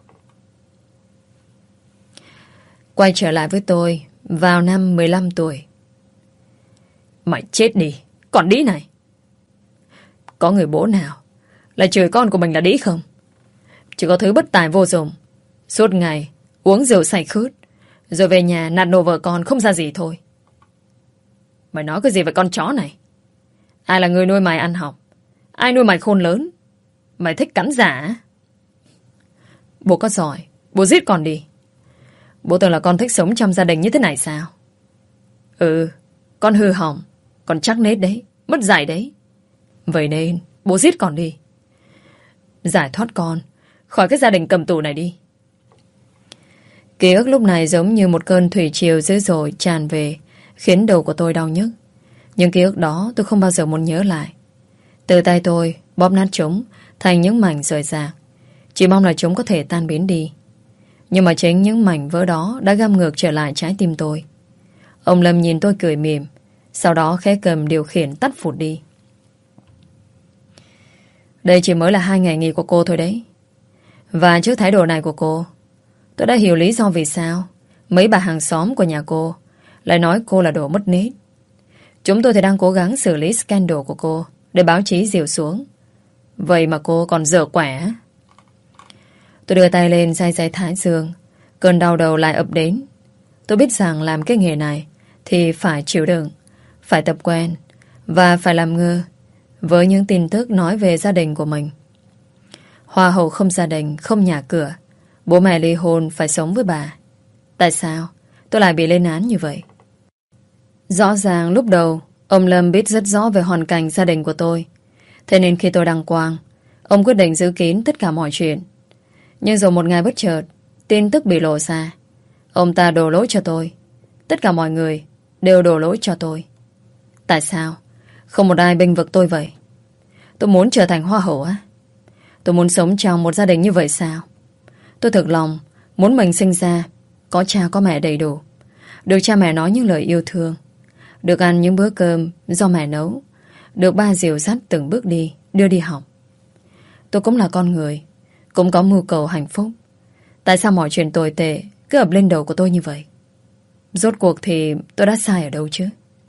Quay trở lại với tôi vào năm mười lăm tuổi. Mày chết đi, con đĩ này. Có người bố nào lại chửi con của mình là đĩ không? Chỉ có thứ bất tài vô dụng, suốt ngày uống rượu say khướt, rồi về nhà nạt nổ vợ con không ra gì thôi. Mày nói cái gì về con chó này? Ai là người nuôi mày ăn học? Ai nuôi mày khôn lớn? Mày thích cắn giả? Bố có giỏi, bố giết con đi. Bố tưởng là con thích sống trong gia đình như thế này sao? Ừ, con hư hỏng, con chắc nết đấy, mất dạy đấy. Vậy nên bố giết con đi, giải thoát con khỏi cái gia đình cầm tù này đi. Ký ức lúc này giống như một cơn thủy triều dữ dội tràn về, khiến đầu của tôi đau nhức. Nhưng ký ức đó tôi không bao giờ muốn nhớ lại. Từ tay tôi bóp nát chúng thành những mảnh rời rạc, chỉ mong là chúng có thể tan biến đi. Nhưng mà chính những mảnh vỡ đó đã găm ngược trở lại trái tim tôi. Ông Lâm nhìn tôi cười mỉm, sau đó khẽ cầm điều khiển tắt phụt đi. Đây chỉ mới là hai ngày nghỉ của cô thôi đấy. Và trước thái độ này của cô, tôi đã hiểu lý do vì sao mấy bà hàng xóm của nhà cô lại nói cô là đồ mất nết. Chúng tôi thì đang cố gắng xử lý scandal của cô để báo chí dìu xuống. Vậy mà cô còn dở quẻ. Tôi đưa tay lên day day thái dương. Cơn đau đầu lại ập đến. Tôi biết rằng làm cái nghề này thì phải chịu đựng, phải tập quen và phải làm ngơ với những tin tức nói về gia đình của mình. Hoa hậu không gia đình, không nhà cửa, bố mẹ ly hôn, phải sống với bà. Tại sao tôi lại bị lên án như vậy? Rõ ràng lúc đầu ông Lâm biết rất rõ về hoàn cảnh gia đình của tôi. Thế nên khi tôi đăng quang, ông quyết định giữ kín tất cả mọi chuyện. Nhưng rồi một ngày bất chợt, tin tức bị lộ ra. Ông ta đổ lỗi cho tôi. Tất cả mọi người đều đổ lỗi cho tôi. Tại sao không một ai bênh vực tôi vậy? Tôi muốn trở thành hoa hậu á? Tôi muốn sống trong một gia đình như vậy sao? Tôi thực lòng muốn mình sinh ra có cha có mẹ đầy đủ, được cha mẹ nói những lời yêu thương, được ăn những bữa cơm do mẹ nấu, được ba dìu dắt từng bước đi, đưa đi học. Tôi cũng là con người, cũng có mưu cầu hạnh phúc. Tại sao mọi chuyện tồi tệ cứ ập lên đầu của tôi như vậy? Rốt cuộc thì tôi đã sai ở đâu chứ?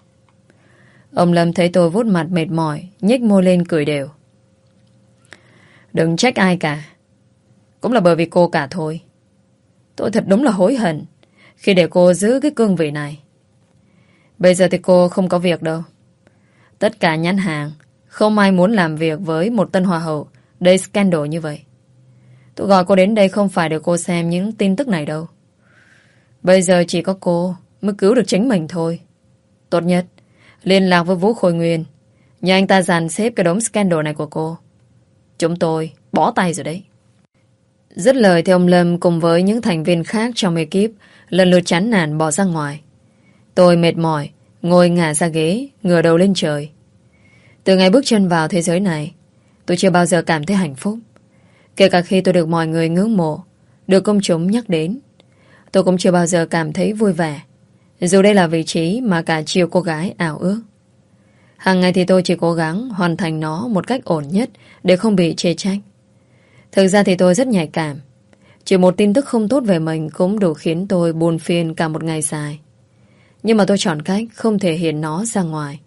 Ông Lâm thấy tôi vuốt mặt mệt mỏi, nhếch môi lên cười đều. Đừng trách ai cả, cũng là bởi vì cô cả thôi. Tôi thật đúng là hối hận khi để cô giữ cái cương vị này. Bây giờ thì cô không có việc đâu. Tất cả nhãn hàng không ai muốn làm việc với một tân hoa hậu đầy scandal như vậy. Tôi gọi cô đến đây không phải để cô xem những tin tức này đâu. Bây giờ chỉ có cô mới cứu được chính mình thôi. Tốt nhất liên lạc với Vũ Khôi Nguyên, nhờ anh ta dàn xếp cái đống scandal này của cô. Chúng tôi bó tay rồi đấy. Dứt lời thì ông Lâm cùng với những thành viên khác trong ekip lần lượt chán nản bỏ ra ngoài. Tôi mệt mỏi ngồi ngả ra ghế, ngửa đầu lên trời. Từ ngày bước chân vào thế giới này, tôi chưa bao giờ cảm thấy hạnh phúc. Kể cả khi tôi được mọi người ngưỡng mộ, được công chúng nhắc đến, tôi cũng chưa bao giờ cảm thấy vui vẻ, dù đây là vị trí mà cả triệu cô gái ảo ước. Hàng ngày thì tôi chỉ cố gắng hoàn thành nó một cách ổn nhất để không bị chê trách. Thực ra thì tôi rất nhạy cảm. Chỉ một tin tức không tốt về mình cũng đủ khiến tôi buồn phiền cả một ngày dài. Nhưng mà tôi chọn cách không thể hiện nó ra ngoài.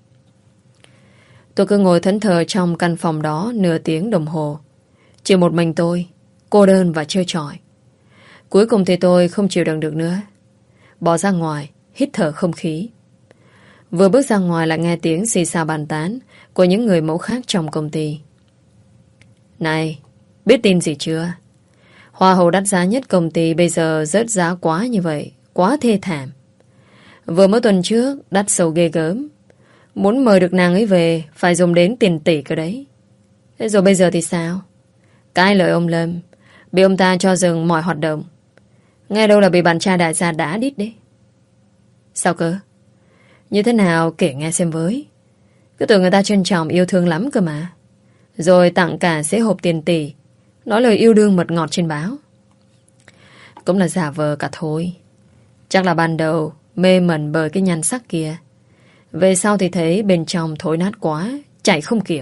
Tôi cứ ngồi thẫn thờ trong căn phòng đó nửa tiếng đồng hồ. Chỉ một mình tôi, cô đơn và trơ trọi. Cuối cùng thì tôi không chịu đựng được nữa. Bỏ ra ngoài, hít thở không khí. Vừa bước ra ngoài lại nghe tiếng xì xào bàn tán của những người mẫu khác trong công ty. Này, Biết tin gì chưa? Hoa hậu đắt giá nhất công ty bây giờ rớt giá quá như vậy. Quá thê thảm. Vừa mới tuần trước đắt sầu ghê gớm. Muốn mời được nàng ấy về phải dùng đến tiền tỷ cơ đấy. Thế rồi bây giờ thì sao? Cái lời ông Lâm, bị ông ta cho dừng mọi hoạt động. Nghe đâu là bị bạn trai đại gia đã đít đấy. Sao cơ? Như thế nào kể nghe xem với. Cứ tưởng người ta trân trọng yêu thương lắm cơ mà. Rồi tặng cả xế hộp tiền tỷ. Nói lời yêu đương mật ngọt trên báo. Cũng là giả vờ cả thôi. Chắc là ban đầu mê mẩn bởi cái nhan sắc kia. Về sau thì thấy bên trong thối nát quá, chạy không kịp.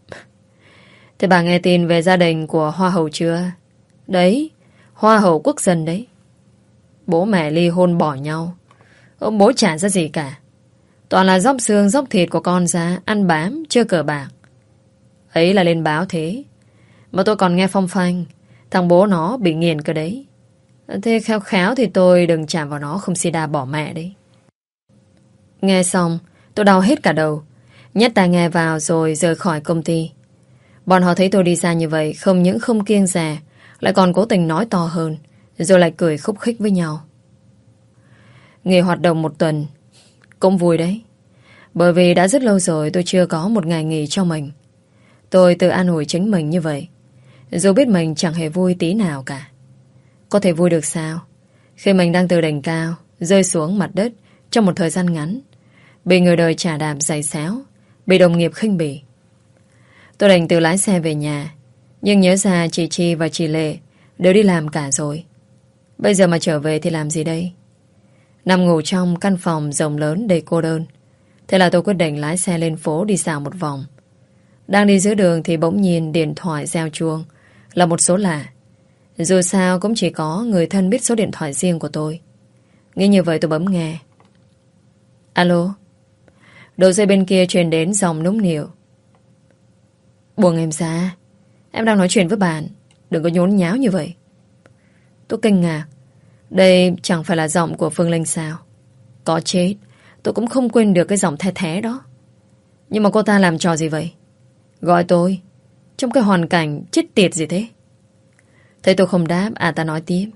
Thế bà nghe tin về gia đình của Hoa hậu chưa? Đấy, Hoa hậu quốc dân đấy. Bố mẹ ly hôn bỏ nhau. Ông bố chả ra gì cả. Toàn là dốc xương dốc thịt của con ra, ăn bám, chơi cờ bạc. Ấy là lên báo thế. Mà tôi còn nghe phong phanh, thằng bố nó bị nghiền cơ đấy. Thế khéo khéo thì tôi đừng chạm vào nó, không sida bỏ mẹ đấy. Nghe xong, tôi đau hết cả đầu. Nhét tai nghe vào rồi rời khỏi công ty. Bọn họ thấy tôi đi ra như vậy, không những không kiêng dè, lại còn cố tình nói to hơn, rồi lại cười khúc khích với nhau. Nghỉ hoạt động một tuần cũng vui đấy. Bởi vì đã rất lâu rồi tôi chưa có một ngày nghỉ cho mình. Tôi tự an ủi chính mình như vậy, dù biết mình chẳng hề vui tí nào cả. Có thể vui được sao khi mình đang từ đỉnh cao rơi xuống mặt đất trong một thời gian ngắn, bị người đời chà đạp giày xéo, bị đồng nghiệp khinh bỉ. Tôi đành tự lái xe về nhà, nhưng nhớ ra chị Chi và chị Lệ đều đi làm cả rồi. Bây giờ mà trở về thì làm gì đây? Nằm ngủ trong căn phòng rộng lớn đầy cô đơn. Thế là tôi quyết định lái xe lên phố đi dạo một vòng. Đang đi giữa đường thì bỗng nhiên điện thoại reo chuông, là một số lạ. Dù sao cũng chỉ có người thân biết số điện thoại riêng của tôi. Nghĩ như vậy tôi bấm nghe. Alo. Đầu dây bên kia truyền đến giọng nũng nịu. Buông em ra, em đang nói chuyện với bạn, đừng có nhốn nháo như vậy. Tôi kinh ngạc. Đây chẳng phải là giọng của Phương Linh sao? Có chết, tôi cũng không quên được cái giọng the thé đó. Nhưng mà cô ta làm trò gì vậy? Gọi tôi trong cái hoàn cảnh chết tiệt gì thế? Thấy tôi không đáp, à ta nói tiếp.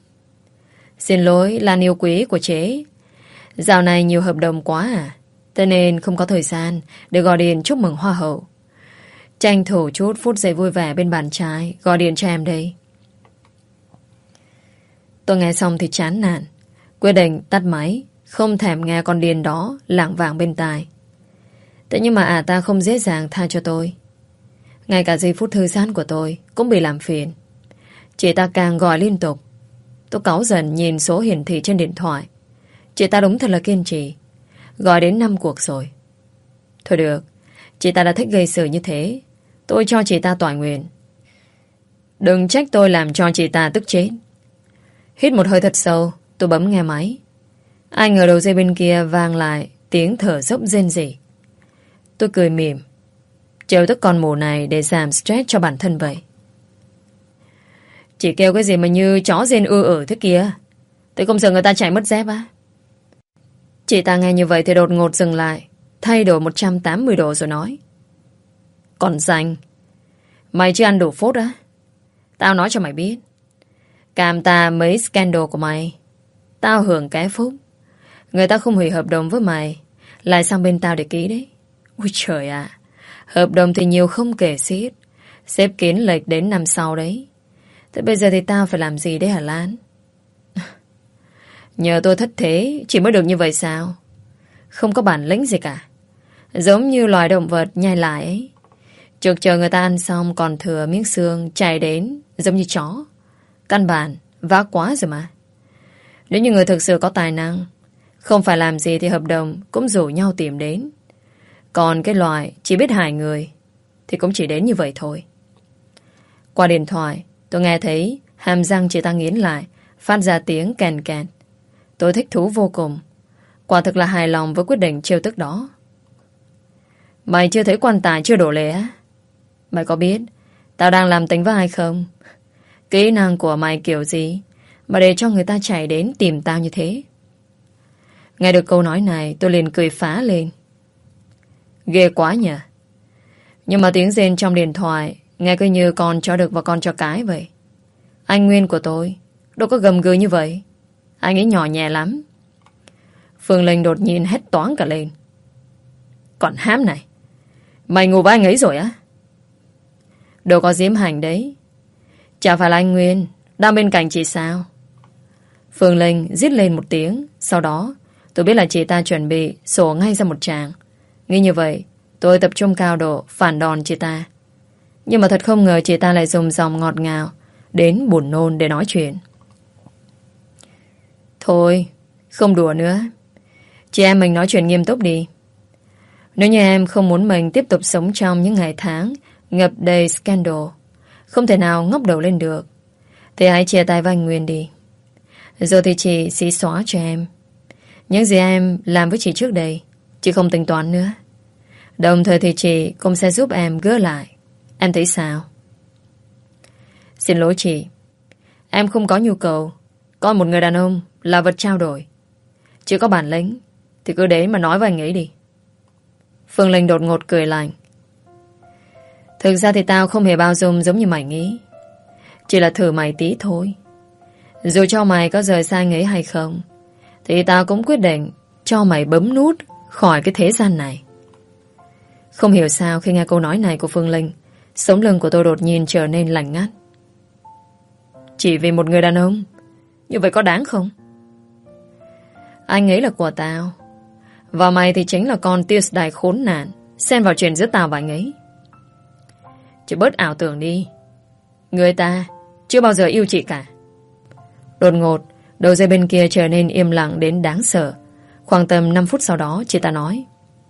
Xin lỗi, Lan yêu quý của chế. Dạo này nhiều hợp đồng quá à, thế nên không có thời gian để gọi điện chúc mừng Hoa hậu. Tranh thủ chút phút giây vui vẻ bên bạn trai, gọi điện cho em đây. Tôi nghe xong thì chán nản, quyết định tắt máy, không thèm nghe con điên đó lảng vảng bên tai. Thế nhưng mà à ta không dễ dàng tha cho tôi. Ngay cả giây phút thư giãn của tôi cũng bị làm phiền. Chị ta càng gọi liên tục. Tôi cáu dần nhìn số hiển thị trên điện thoại. Chị ta đúng thật là kiên trì, gọi đến năm cuộc rồi. Thôi được, chị ta đã thích gây sự như thế, tôi cho chị ta tọa nguyện. Đừng trách tôi làm cho chị ta tức chết. Hít một hơi thật sâu, tôi bấm nghe máy. Ai ngờ đầu dây bên kia vang lại tiếng thở dốc rên rỉ. Tôi cười mỉm, trêu tức con mù này để giảm stress cho bản thân vậy. Chị kêu cái gì mà như chó rên ư ử thế kia? Tôi không sợ người ta chạy mất dép á? Chị ta nghe như vậy thì đột ngột dừng lại, thay đổi một trăm tám mươi độ rồi nói. Còn danh, mày chưa ăn đủ phốt á? Tao nói cho mày biết, cam ta mấy scandal của mày, tao hưởng cái phúc. Người ta không hủy hợp đồng với mày, lại sang bên tao để ký đấy. Ôi trời ạ, hợp đồng thì nhiều không kể xiết, xếp kín lệch đến năm sau đấy. Thế bây giờ thì tao phải làm gì đấy hả Lan? Nhờ tôi thất thế chỉ mới được như vậy sao? Không có bản lĩnh gì cả. Giống như loài động vật nhai lại ấy. Trực chờ người ta ăn xong còn thừa miếng xương chạy đến giống như chó. Căn bản vác quá rồi mà. Nếu như người thực sự có tài năng, không phải làm gì thì hợp đồng cũng rủ nhau tìm đến. Còn cái loài chỉ biết hại người thì cũng chỉ đến như vậy thôi. Qua điện thoại tôi nghe thấy hàm răng chị ta nghiến lại, phát ra tiếng kèn kèn. Tôi thích thú vô cùng. Quả thực là hài lòng với quyết định trêu tức đó. Mày chưa thấy quan tài chưa đổ lệ á? Mày có biết tao đang làm tính với ai không? Kỹ năng của mày kiểu gì mà để cho người ta chạy đến tìm tao như thế? Nghe được câu nói này tôi liền cười phá lên. Ghê quá nhỉ. Nhưng mà tiếng rên trong điện thoại Nghe cứ như con cho được và con cho cái vậy. Anh Nguyên của tôi đâu có gầm gừ như vậy. Anh ấy nhỏ nhẹ lắm. Phương Linh đột nhiên hét toáng cả lên. Còn hám này, mày ngủ với anh ấy rồi á? Đâu có diễm hành đấy. Chả phải là anh Nguyên đang bên cạnh chị sao? Phương Linh rít lên một tiếng. Sau đó tôi biết là chị ta chuẩn bị sổ ngay ra một tràng. Nghĩ như vậy, tôi tập trung cao độ phản đòn chị ta. Nhưng mà thật không ngờ chị ta lại dùng dòng ngọt ngào đến buồn nôn để nói chuyện. Thôi, không đùa nữa. Chị em mình nói chuyện nghiêm túc đi. Nếu như em không muốn mình tiếp tục sống trong những ngày tháng ngập đầy scandal, không thể nào ngóc đầu lên được, thì hãy chia tay với anh Nguyên đi. Rồi thì chị sẽ xóa cho em những gì em làm với chị trước đây. Chị không tính toán nữa. Đồng thời thì chị cũng sẽ giúp em gỡ lại. Em thấy sao? Xin lỗi chị, em không có nhu cầu coi một người đàn ông là vật trao đổi. Chị có bản lĩnh thì cứ đến mà nói với anh ấy đi. Phương Linh đột ngột cười lạnh. Thực ra thì tao không hề bao dung giống như mày nghĩ. Chỉ là thử mày tí thôi. Dù cho mày có rời xa anh ấy hay không, thì tao cũng quyết định cho mày bấm nút khỏi cái thế gian này. Không hiểu sao khi nghe câu nói này của Phương Linh, sống lưng của tôi đột nhiên trở nên lạnh ngắt. Chỉ vì một người đàn ông như vậy có đáng không? Anh ấy là của tao, và mày thì chính là con tiêu đài khốn nạn xen vào chuyện giữa tao và anh ấy. Chị bớt ảo tưởng đi. Người ta chưa bao giờ yêu chị cả. Đột ngột, đầu dây bên kia trở nên im lặng đến đáng sợ. Khoảng tầm năm phút sau đó, chị ta nói: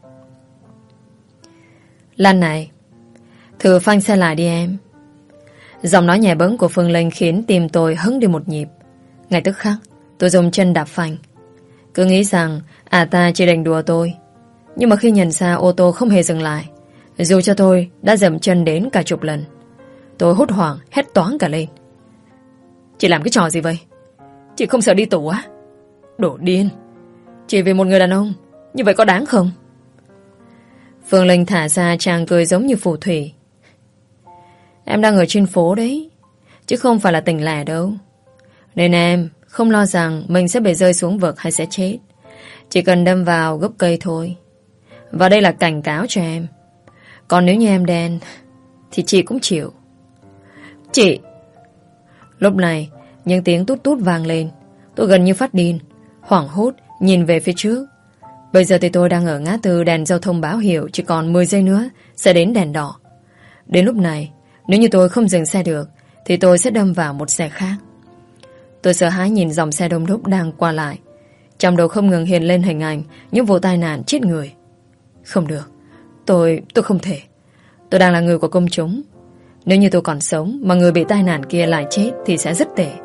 Lan này, thử phanh xe lại đi em. Giọng nói nhẹ bẫng của Phương Linh khiến tim tôi hững đi một nhịp. Ngay tức khắc, tôi dùng chân đạp phanh. Cứ nghĩ rằng à ta chỉ định đùa tôi. Nhưng mà khi nhận ra ô tô không hề dừng lại, dù cho tôi đã dậm chân đến cả chục lần, tôi hốt hoảng hét toáng cả lên. Chị làm cái trò gì vậy? Chị không sợ đi tù á? Đổ điên. Chỉ vì một người đàn ông như vậy có đáng không? Phương Linh thả ra chàng cười giống như phù thủy. Em đang ở trên phố đấy, chứ không phải là tỉnh lẻ đâu. Nên em không lo rằng mình sẽ bị rơi xuống vực hay sẽ chết. Chỉ cần đâm vào gốc cây thôi. Và đây là cảnh cáo cho em. Còn nếu như em đen thì chị cũng chịu. Chị! Lúc này những tiếng tút tút vang lên. Tôi gần như phát điên, hoảng hốt nhìn về phía trước. Bây giờ thì tôi đang ở ngã tư đèn giao thông báo hiệu chỉ còn mười giây nữa sẽ đến đèn đỏ. Đến lúc này, nếu như tôi không dừng xe được thì tôi sẽ đâm vào một xe khác. Tôi sợ hãi nhìn dòng xe đông đúc đang qua lại. Trong đầu không ngừng hiện lên hình ảnh những vụ tai nạn chết người. Không được, Tôi, tôi không thể. Tôi đang là người của công chúng. Nếu như tôi còn sống mà người bị tai nạn kia lại chết thì sẽ rất tệ.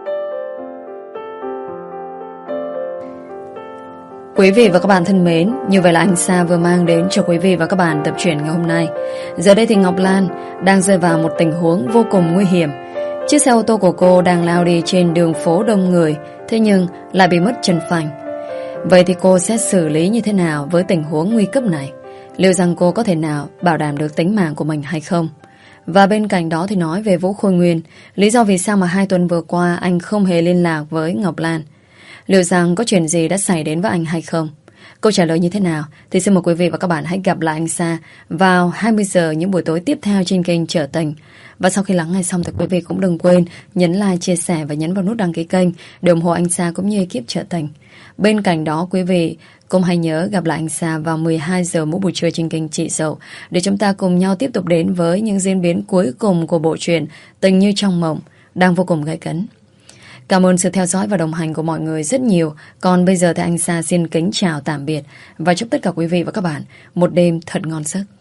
Quý vị và các bạn thân mến, như vậy là anh Sa vừa mang đến cho quý vị và các bạn tập truyện ngày hôm nay. Giờ đây thì Ngọc Lan đang rơi vào một tình huống vô cùng nguy hiểm. Chiếc xe ô tô của cô đang lao đi trên đường phố đông người, thế nhưng lại bị mất chân phanh. Vậy thì cô sẽ xử lý như thế nào với tình huống nguy cấp này? Liệu rằng cô có thể nào bảo đảm được tính mạng của mình hay không? Và bên cạnh đó thì nói về Vũ Khôi Nguyên, lý do vì sao mà hai tuần vừa qua anh không hề liên lạc với Ngọc Lan. Liệu rằng có chuyện gì đã xảy đến với anh hay không? Câu trả lời như thế nào thì xin mời quý vị và các bạn hãy gặp lại anh Sa vào hai mươi giờ những buổi tối tiếp theo trên kênh Trở Tình. Và sau khi lắng nghe xong thì quý vị cũng đừng quên nhấn like, chia sẻ và nhấn vào nút đăng ký kênh để ủng hộ anh Sa cũng như ekip Trở Tình. Bên cạnh đó quý vị cũng hãy nhớ gặp lại anh Sa vào mười hai giờ mỗi buổi trưa trên kênh Chị Dậu để chúng ta cùng nhau tiếp tục đến với những diễn biến cuối cùng của bộ truyện Tình Như Trong Mộng đang vô cùng gay cấn. Cảm ơn sự theo dõi và đồng hành của mọi người rất nhiều. Còn bây giờ thì anh Sa xin kính chào tạm biệt và chúc tất cả quý vị và các bạn một đêm thật ngon giấc.